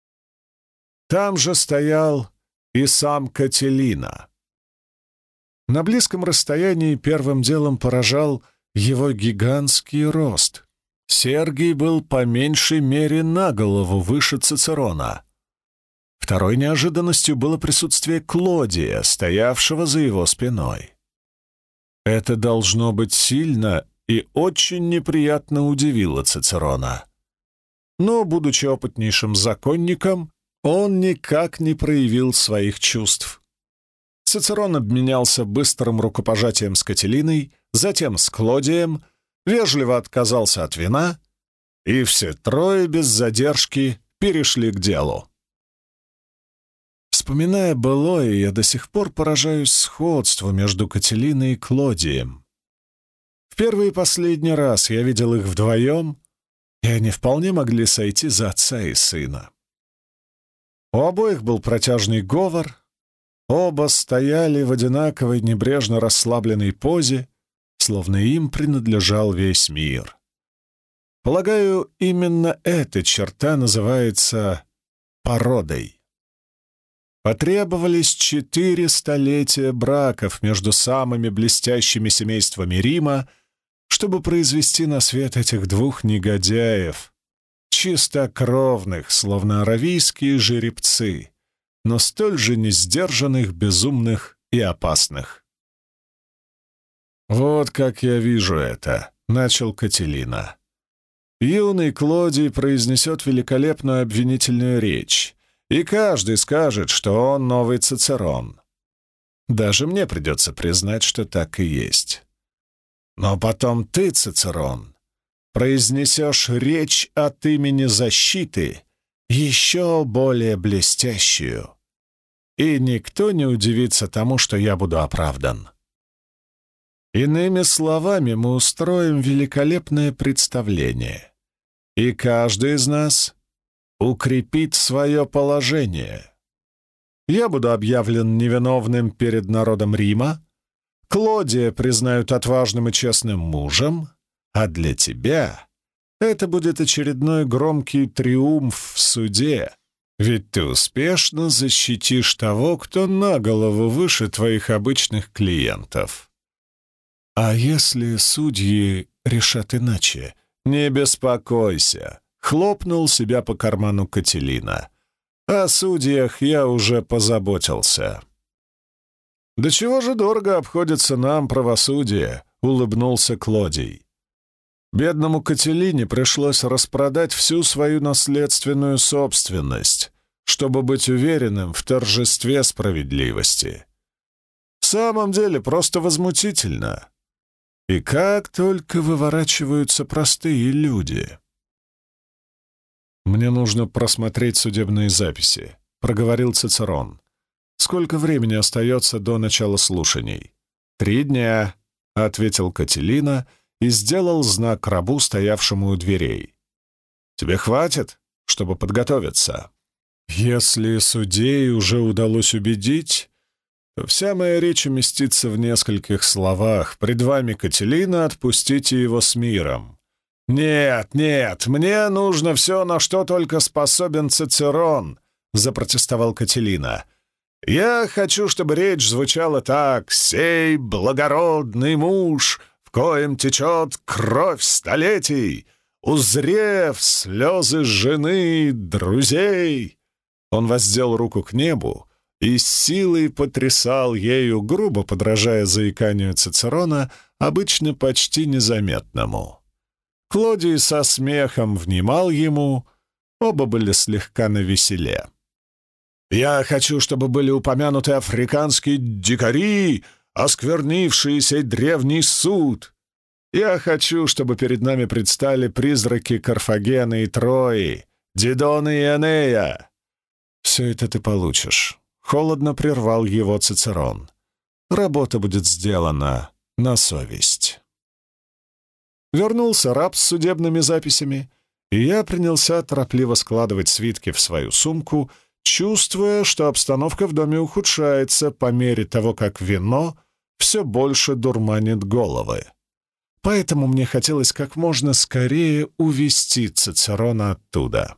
Там же стоял и сам Кателина. На близком расстоянии первым делом поражал его гигантский рост. Сергий был по меньшей мере на голову выше Цицерона. Второй неожиданностью было присутствие Клодия, стоявшего за его спиной. Это должно быть сильно и очень неприятно удивило Цицерона. Но, будучи опытнейшим законником, он никак не проявил своих чувств. Цицерон обменялся быстрым рукопожатием с Кателиной, затем с Клодием, вежливо отказался от вина, и все трое без задержки перешли к делу. Вспоминая былое, я до сих пор поражаюсь сходству между Кателиной и Клодием. В первый и последний раз я видел их вдвоем и они вполне могли сойти за отца и сына. У обоих был протяжный говор, оба стояли в одинаковой небрежно расслабленной позе, словно им принадлежал весь мир. Полагаю, именно эта черта называется породой. Потребовались 4 столетия браков между самыми блестящими семействами Рима, чтобы произвести на свет этих двух негодяев, чистокровных, словно аравийские жеребцы, но столь же несдержанных, безумных и опасных. «Вот как я вижу это», — начал Кателина. «Юный Клодий произнесет великолепную обвинительную речь, и каждый скажет, что он новый Цицерон. Даже мне придется признать, что так и есть. Но потом ты, Цицерон, произнесешь речь от имени защиты, еще более блестящую, и никто не удивится тому, что я буду оправдан. Иными словами, мы устроим великолепное представление, и каждый из нас укрепит свое положение. Я буду объявлен невиновным перед народом Рима, Клодия признают отважным и честным мужем, а для тебя это будет очередной громкий триумф в суде, ведь ты успешно защитишь того, кто на голову выше твоих обычных клиентов. А если судьи решат иначе? Не беспокойся, хлопнул себя по карману Кателина. О судьях я уже позаботился. «Да чего же дорого обходится нам правосудие?» — улыбнулся Клодий. Бедному Кателине пришлось распродать всю свою наследственную собственность, чтобы быть уверенным в торжестве справедливости. В самом деле просто возмутительно. И как только выворачиваются простые люди. «Мне нужно просмотреть судебные записи», — проговорил Цицерон. «Сколько времени остается до начала слушаний?» 3 дня», — ответил Кателина и сделал знак рабу, стоявшему у дверей. «Тебе хватит, чтобы подготовиться?» «Если судей уже удалось убедить, то вся моя речь уместится в нескольких словах. Пред вами Кателина, отпустите его с миром». «Нет, нет, мне нужно все, на что только способен Цицерон», — запротестовал Кателина. «Я хочу, чтобы речь звучала так: «Сей благородный муж, в коем течет кровь столетий, узрев слезы жены, друзей». Он воздел руку к небу и с силой потрясал ею, грубо подражая заиканию Цицерона, обычно почти незаметному. Клодий со смехом внимал ему, оба были слегка навеселе. «Я хочу, чтобы были упомянуты африканские дикари, осквернившие сей древний суд. Я хочу, чтобы перед нами предстали призраки Карфагена и Трои, Дидона и Энея». «Все это ты получишь», — холодно прервал его Цицерон. «Работа будет сделана на совесть». Вернулся раб с судебными записями, и я принялся торопливо складывать свитки в свою сумку, чувствуя, что обстановка в доме ухудшается по мере того, как вино все больше дурманит головы. Поэтому мне хотелось как можно скорее увести Цицерона оттуда.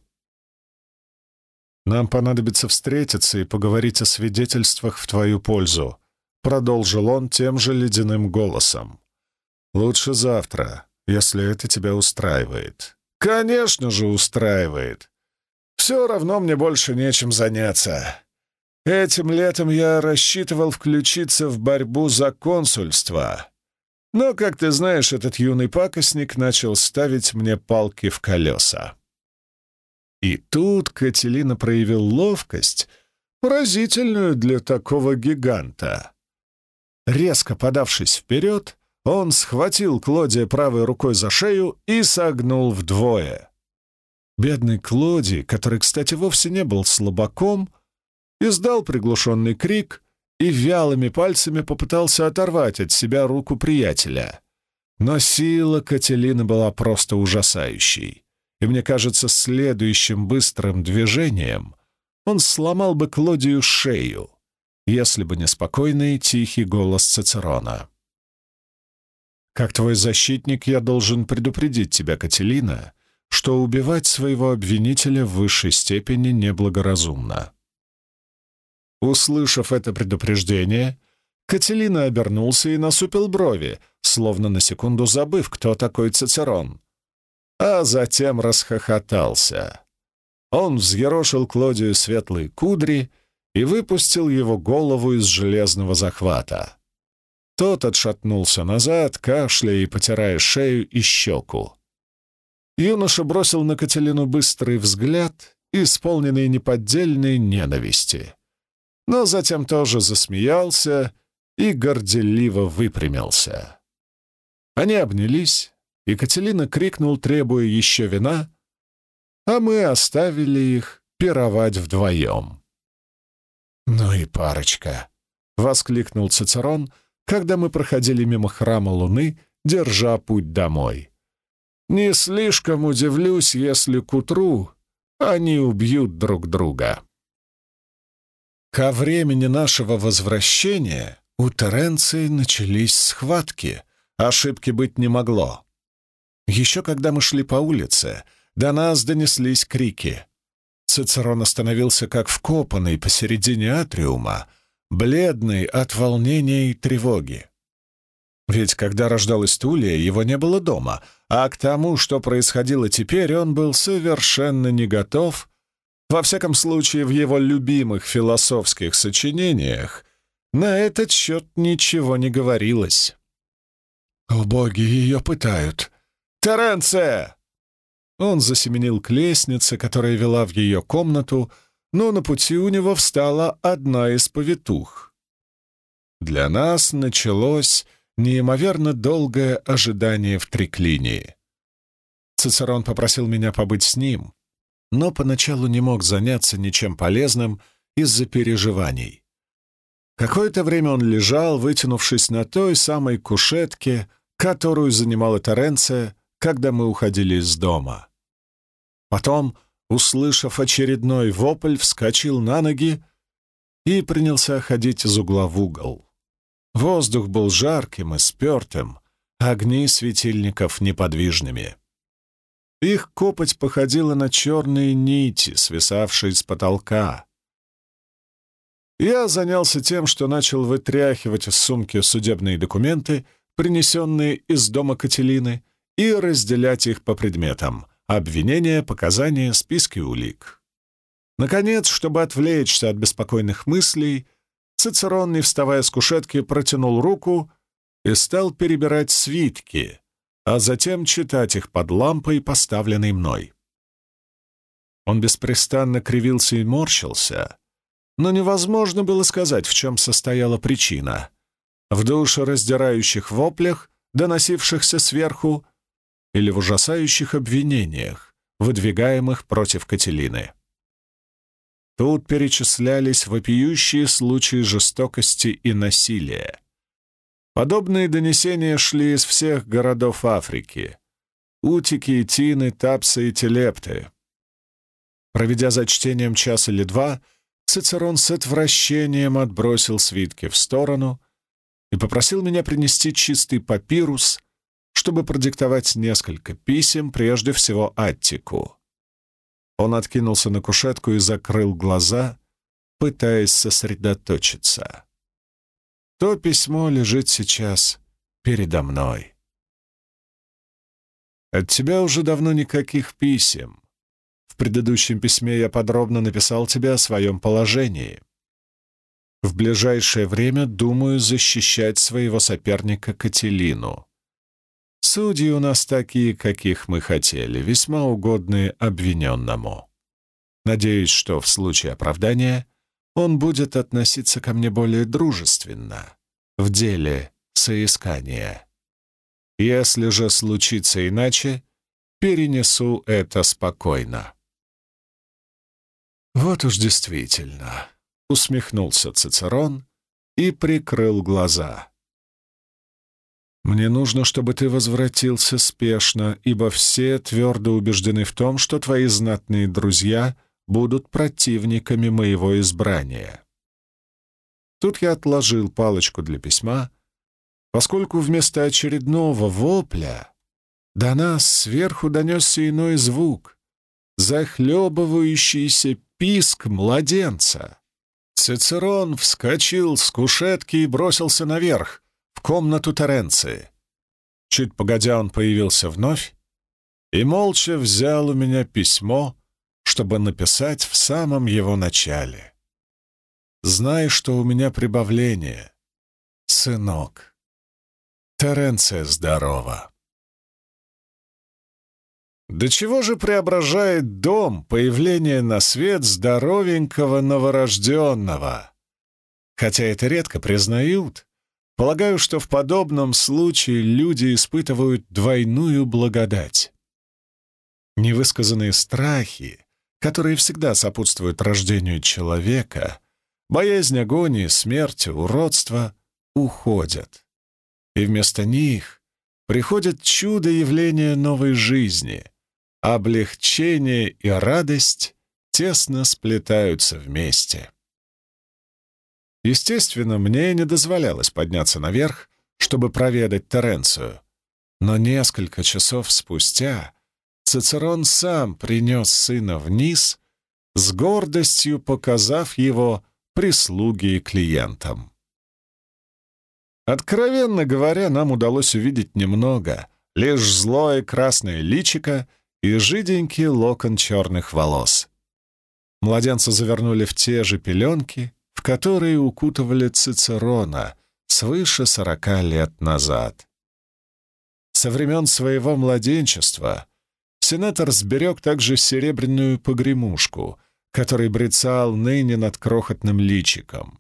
«Нам понадобится встретиться и поговорить о свидетельствах в твою пользу», — продолжил он тем же ледяным голосом. «Лучше завтра, если это тебя устраивает». «Конечно же устраивает. Все равно мне больше нечем заняться. Этим летом я рассчитывал включиться в борьбу за консульство. Но, как ты знаешь, этот юный пакостник начал ставить мне палки в колеса». И тут Кателина проявил ловкость, поразительную для такого гиганта. Резко подавшись вперед, он схватил Клодия правой рукой за шею и согнул вдвое. Бедный Клодий, который, кстати, вовсе не был слабаком, издал приглушенный крик и вялыми пальцами попытался оторвать от себя руку приятеля. Но сила Кателины была просто ужасающей, и мне кажется, следующим быстрым движением он сломал бы Клодию шею, если бы не спокойный тихий голос Цицерона. «Как твой защитник, я должен предупредить тебя, Кателина, что убивать своего обвинителя в высшей степени неблагоразумно». Услышав это предупреждение, Кателина обернулся и насупил брови, словно на секунду забыв, кто такой Цицерон, а затем расхохотался. Он взъерошил Клодию светлые кудри и выпустил его голову из железного захвата. Тот отшатнулся назад, кашляя и потирая шею и щеку. Юноша бросил на Кателину быстрый взгляд, исполненный неподдельной ненависти, но затем тоже засмеялся и горделиво выпрямился. Они обнялись, и Кателина крикнул, требуя еще вина, а мы оставили их пировать вдвоем. «Ну и парочка!» — воскликнул Цицерон, когда мы проходили мимо храма Луны, держа путь домой. «Не слишком удивлюсь, если к утру они убьют друг друга». Ко времени нашего возвращения у Теренции начались схватки, ошибки быть не могло. Еще когда мы шли по улице, до нас донеслись крики. Цицерон остановился как вкопанный посередине атриума, бледный от волнения и тревоги. Ведь когда рождалась Тулия, его не было дома, а к тому, что происходило теперь, он был совершенно не готов. Во всяком случае, в его любимых философских сочинениях на этот счет ничего не говорилось. «О боги, ее пытают! Теренция!» Он засеменил к лестнице, которая вела в ее комнату, но на пути у него встала одна из повитух. Для нас началось неимоверно долгое ожидание в триклинии. Цицерон попросил меня побыть с ним, но поначалу не мог заняться ничем полезным из-за переживаний. Какое-то время он лежал, вытянувшись на той самой кушетке, которую занимала Теренция, когда мы уходили из дома. Потом, услышав очередной вопль, вскочил на ноги и принялся ходить из угла в угол. Воздух был жарким и спертым, огни светильников неподвижными. Их копоть походила на черные нити, свисавшие с потолка. Я занялся тем, что начал вытряхивать из сумки судебные документы, принесенные из дома Кателины, и разделять их по предметам — обвинения, показания, списки улик. Наконец, чтобы отвлечься от беспокойных мыслей, Цицерон, не вставая с кушетки, протянул руку и стал перебирать свитки, а затем читать их под лампой, поставленной мной. Он беспрестанно кривился и морщился, но невозможно было сказать, в чем состояла причина — в душераздирающих воплях, доносившихся сверху, или в ужасающих обвинениях, выдвигаемых против Кателины. Тут перечислялись вопиющие случаи жестокости и насилия. Подобные донесения шли из всех городов Африки — Утики, Тины, Тапсы и Телепты. Проведя за чтением час или два, Цицерон с отвращением отбросил свитки в сторону и попросил меня принести чистый папирус, чтобы продиктовать несколько писем, прежде всего Аттику. Он откинулся на кушетку и закрыл глаза, пытаясь сосредоточиться. То письмо лежит сейчас передо мной. От тебя уже давно никаких писем. В предыдущем письме я подробно написал тебе о своем положении. В ближайшее время думаю защищать своего соперника Кателину. Судьи у нас такие, каких мы хотели, весьма угодные обвиненному. Надеюсь, что в случае оправдания он будет относиться ко мне более дружественно в деле соискания. Если же случится иначе, перенесу это спокойно. Вот уж действительно, усмехнулся Цицерон и прикрыл глаза. Мне нужно, чтобы ты возвратился спешно, ибо все твердо убеждены в том, что твои знатные друзья будут противниками моего избрания». Тут я отложил палочку для письма, поскольку вместо очередного вопля до нас сверху донесся иной звук — захлебывающийся писк младенца. Цицерон вскочил с кушетки и бросился наверх, в комнату Теренции. Чуть погодя он появился вновь и молча взял у меня письмо, чтобы написать в самом его начале. «Знай, что у меня прибавление, сынок. Теренция здорова». До чего же преображает дом появление на свет здоровенького новорожденного? Хотя это редко признают, полагаю, что в подобном случае люди испытывают двойную благодать. Невысказанные страхи, которые всегда сопутствуют рождению человека, боязнь агонии, смерти, уродства, уходят. И вместо них приходит чудо явления новой жизни. Облегчение и радость тесно сплетаются вместе. Естественно, мне не дозволялось подняться наверх, чтобы проведать Теренцию, но несколько часов спустя Цицерон сам принес сына вниз, с гордостью показав его прислуге и клиентам. Откровенно говоря, нам удалось увидеть немного, лишь злое красное личико и жиденький локон черных волос. Младенца завернули в те же пеленки, в которые укутывали Цицерона свыше 40 лет назад. Со времен своего младенчества сенатор сберег также серебряную погремушку, который брецал ныне над крохотным личиком.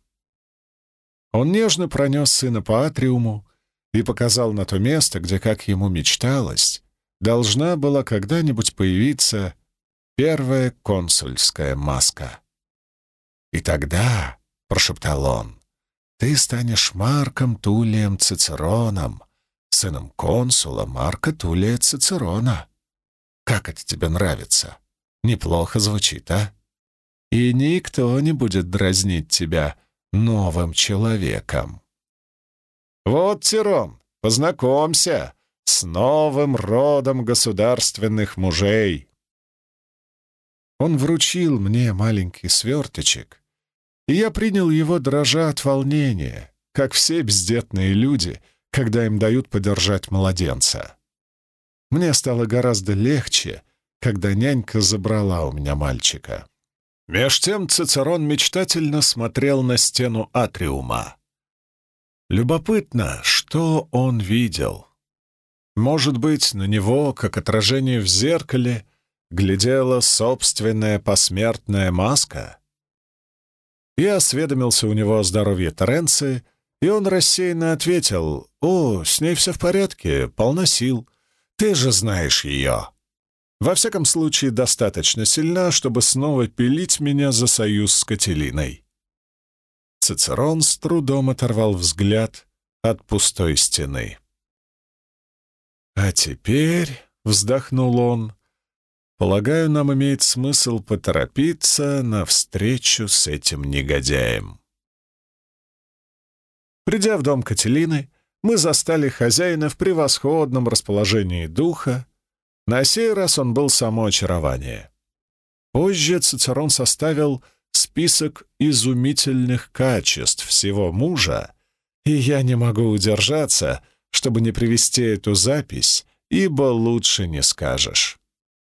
Он нежно пронес сына по атриуму и показал на то место, где, как ему мечталось, должна была когда-нибудь появиться первая консульская маска. «И тогда, — прошептал он, — ты станешь Марком Тулием Цицероном, сыном консула Марка Тулия Цицерона. Как это тебе нравится? Неплохо звучит, а? И никто не будет дразнить тебя новым человеком. Вот, Тирон, познакомься с новым родом государственных мужей». Он вручил мне маленький сверточек, и я принял его, дрожа от волнения, как все бездетные люди, когда им дают подержать младенца. Мне стало гораздо легче, когда нянька забрала у меня мальчика. Меж тем Цицерон мечтательно смотрел на стену атриума. Любопытно, что он видел. Может быть, на него, как отражение в зеркале, глядела собственная посмертная маска? Я осведомился у него о здоровье Теренции, и он рассеянно ответил: «О, с ней все в порядке, полна сил. Ты же знаешь ее. Во всяком случае, достаточно сильна, чтобы снова пилить меня за союз с Кателиной». Цицерон с трудом оторвал взгляд от пустой стены. «А теперь, — вздохнул он, — полагаю, нам имеет смысл поторопиться навстречу с этим негодяем». Придя в дом Кателины, мы застали хозяина в превосходном расположении духа. На сей раз он был само очарование. Позже Цицерон составил список изумительных качеств всего мужа, и я не могу удержаться, чтобы не привести эту запись, ибо лучше не скажешь.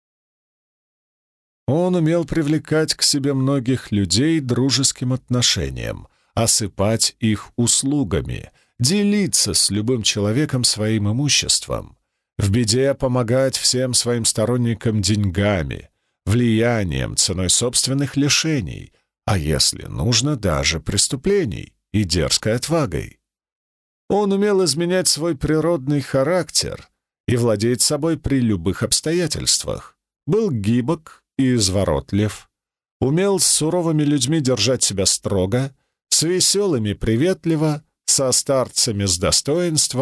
Он умел привлекать к себе многих людей дружеским отношением, осыпать их услугами, делиться с любым человеком своим имуществом, в беде помогать всем своим сторонникам деньгами, влиянием, ценой собственных лишений, а если нужно, даже преступлений и дерзкой отвагой. Он умел изменять свой природный характер и владеть собой при любых обстоятельствах, был гибок и изворотлив, умел с суровыми людьми держать себя строго, с веселыми приветливо, со старцами с достоинством,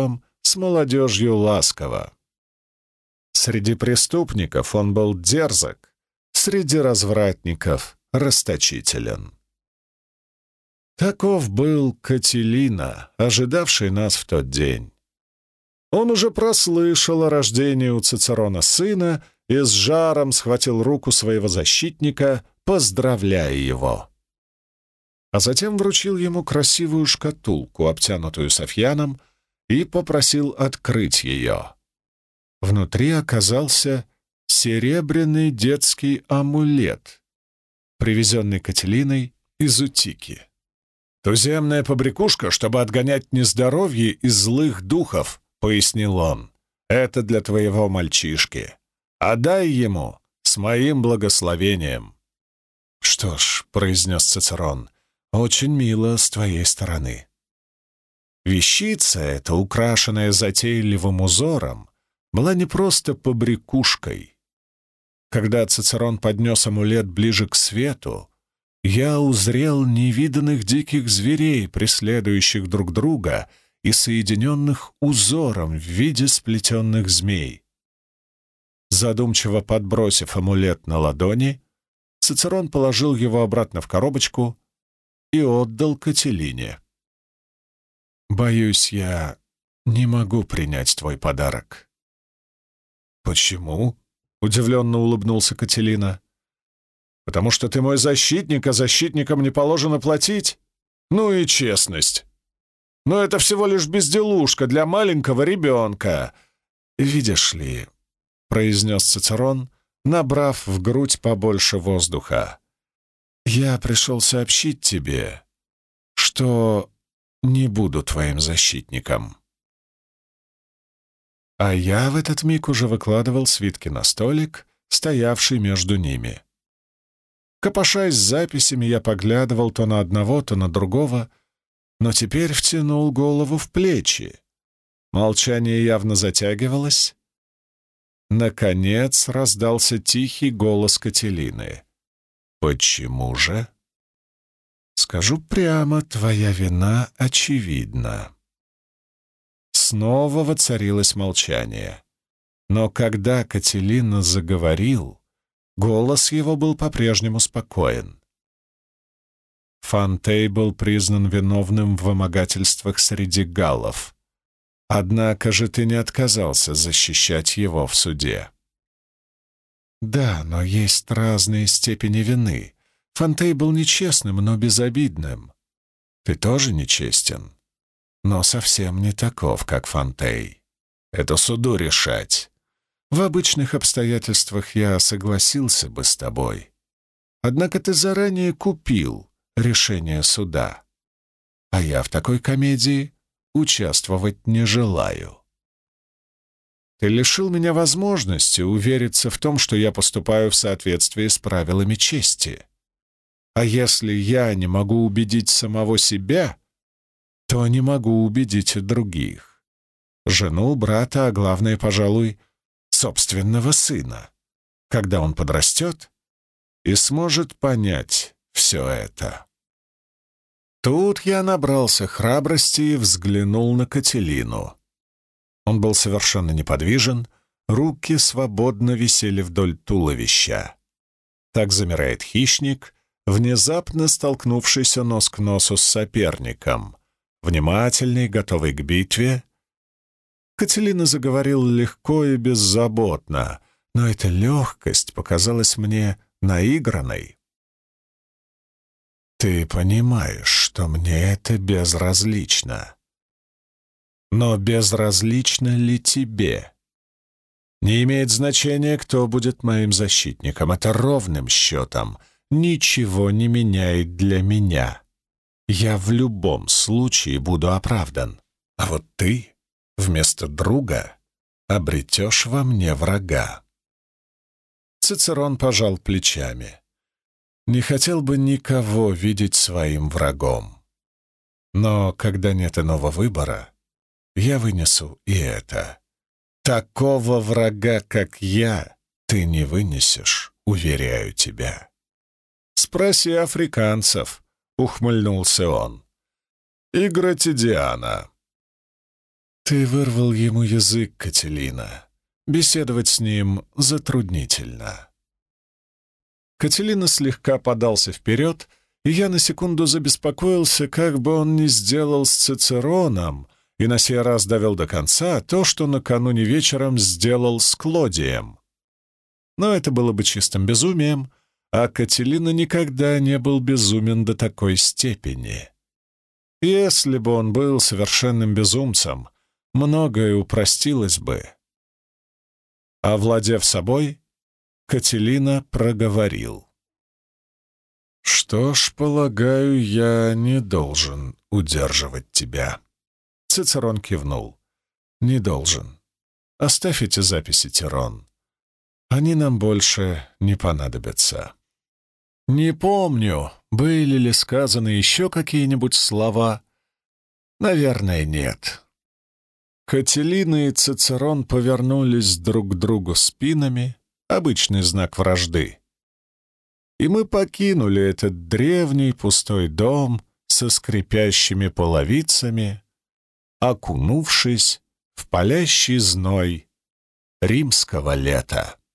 с молодежью ласково. Среди преступников он был дерзок, среди развратников расточителен. Таков был Кателина, ожидавший нас в тот день. Он уже прослышал о рождении у Цицерона сына и с жаром схватил руку своего защитника, поздравляя его. А затем вручил ему красивую шкатулку, обтянутую софьяном, и попросил открыть ее. Внутри оказался серебряный детский амулет, привезенный Кателиной из Утики. «Туземная побрякушка, чтобы отгонять нездоровье и злых духов», — пояснил он. «Это для твоего мальчишки. Отдай ему с моим благословением». «Что ж», — произнес Цицерон, — «очень мило с твоей стороны». Вещица эта, украшенная затейливым узором, была не просто побрякушкой. Когда Цицерон поднес амулет ближе к свету, я узрел невиданных диких зверей, преследующих друг друга и соединенных узором в виде сплетенных змей. Задумчиво подбросив амулет на ладони, Цицерон положил его обратно в коробочку и отдал Кателине. «Боюсь, я не могу принять твой подарок». «Почему?» — удивленно улыбнулся Кателина. «Потому что ты мой защитник, а защитникам не положено платить? Ну и честность. Но это всего лишь безделушка для маленького ребенка. Видишь ли», — произнес Цицерон, набрав в грудь побольше воздуха, «я пришел сообщить тебе, что не буду твоим защитником». А я в этот миг уже выкладывал свитки на столик, стоявший между ними. Копошась с записями, я поглядывал то на одного, то на другого, но теперь втянул голову в плечи. Молчание явно затягивалось. Наконец раздался тихий голос Кателины. «Почему же?» «Скажу прямо, твоя вина очевидна». Снова воцарилось молчание. Но когда Кателина заговорил, голос его был по-прежнему спокоен. Фонтей был признан виновным в вымогательствах среди галлов. Однако же ты не отказался защищать его в суде. Да, но есть разные степени вины. Фонтей был нечестным, но безобидным. Ты тоже нечестен, но совсем не таков, как Фонтей. Это суду решать. В обычных обстоятельствах я согласился бы с тобой. Однако ты заранее купил решение суда. А я в такой комедии участвовать не желаю. Ты лишил меня возможности увериться в том, что я поступаю в соответствии с правилами чести. А если я не могу убедить самого себя, то не могу убедить и других. Жену, брата, а главное, пожалуй, собственного сына, когда он подрастет и сможет понять все это. Тут я набрался храбрости и взглянул на Кателину. Он был совершенно неподвижен, руки свободно висели вдоль туловища. Так замирает хищник, внезапно столкнувшийся нос к носу с соперником, внимательный, готовый к битве. Кателина заговорил легко и беззаботно, но эта легкость показалась мне наигранной. «Ты понимаешь, что мне это безразлично. Но безразлично ли тебе? Не имеет значения, кто будет моим защитником. Это ровным счетом ничего не меняет для меня. Я в любом случае буду оправдан. А вот ты вместо друга обретешь во мне врага». Цицерон пожал плечами. Не хотел бы никого видеть своим врагом. Но когда нет иного выбора, я вынесу и это. Такого врага, как я, ты не вынесешь, уверяю тебя. «Спроси африканцев», — ухмыльнулся он. «И Гратидиана». Ты вырвал ему язык, Кателина. Беседовать с ним затруднительно. Кателина слегка подался вперед, и я на секунду забеспокоился, как бы он ни сделал с Цицероном, и на сей раз довел до конца то, что накануне вечером сделал с Клодием. Но это было бы чистым безумием, а Кателина никогда не был безумен до такой степени. Если бы он был совершенным безумцем, многое упростилось бы. Овладев собой, Кателина проговорил. «Что ж, полагаю, я не должен удерживать тебя». Цицерон кивнул. «Не должен. Оставь эти записи, Тирон. Они нам больше не понадобятся». Не помню, были ли сказаны еще какие-нибудь слова. Наверное, нет. Кателина и Цицерон повернулись друг к другу спинами, обычный знак вражды. И мы покинули этот древний пустой дом со скрипящими половицами, окунувшись в палящий зной римского лета.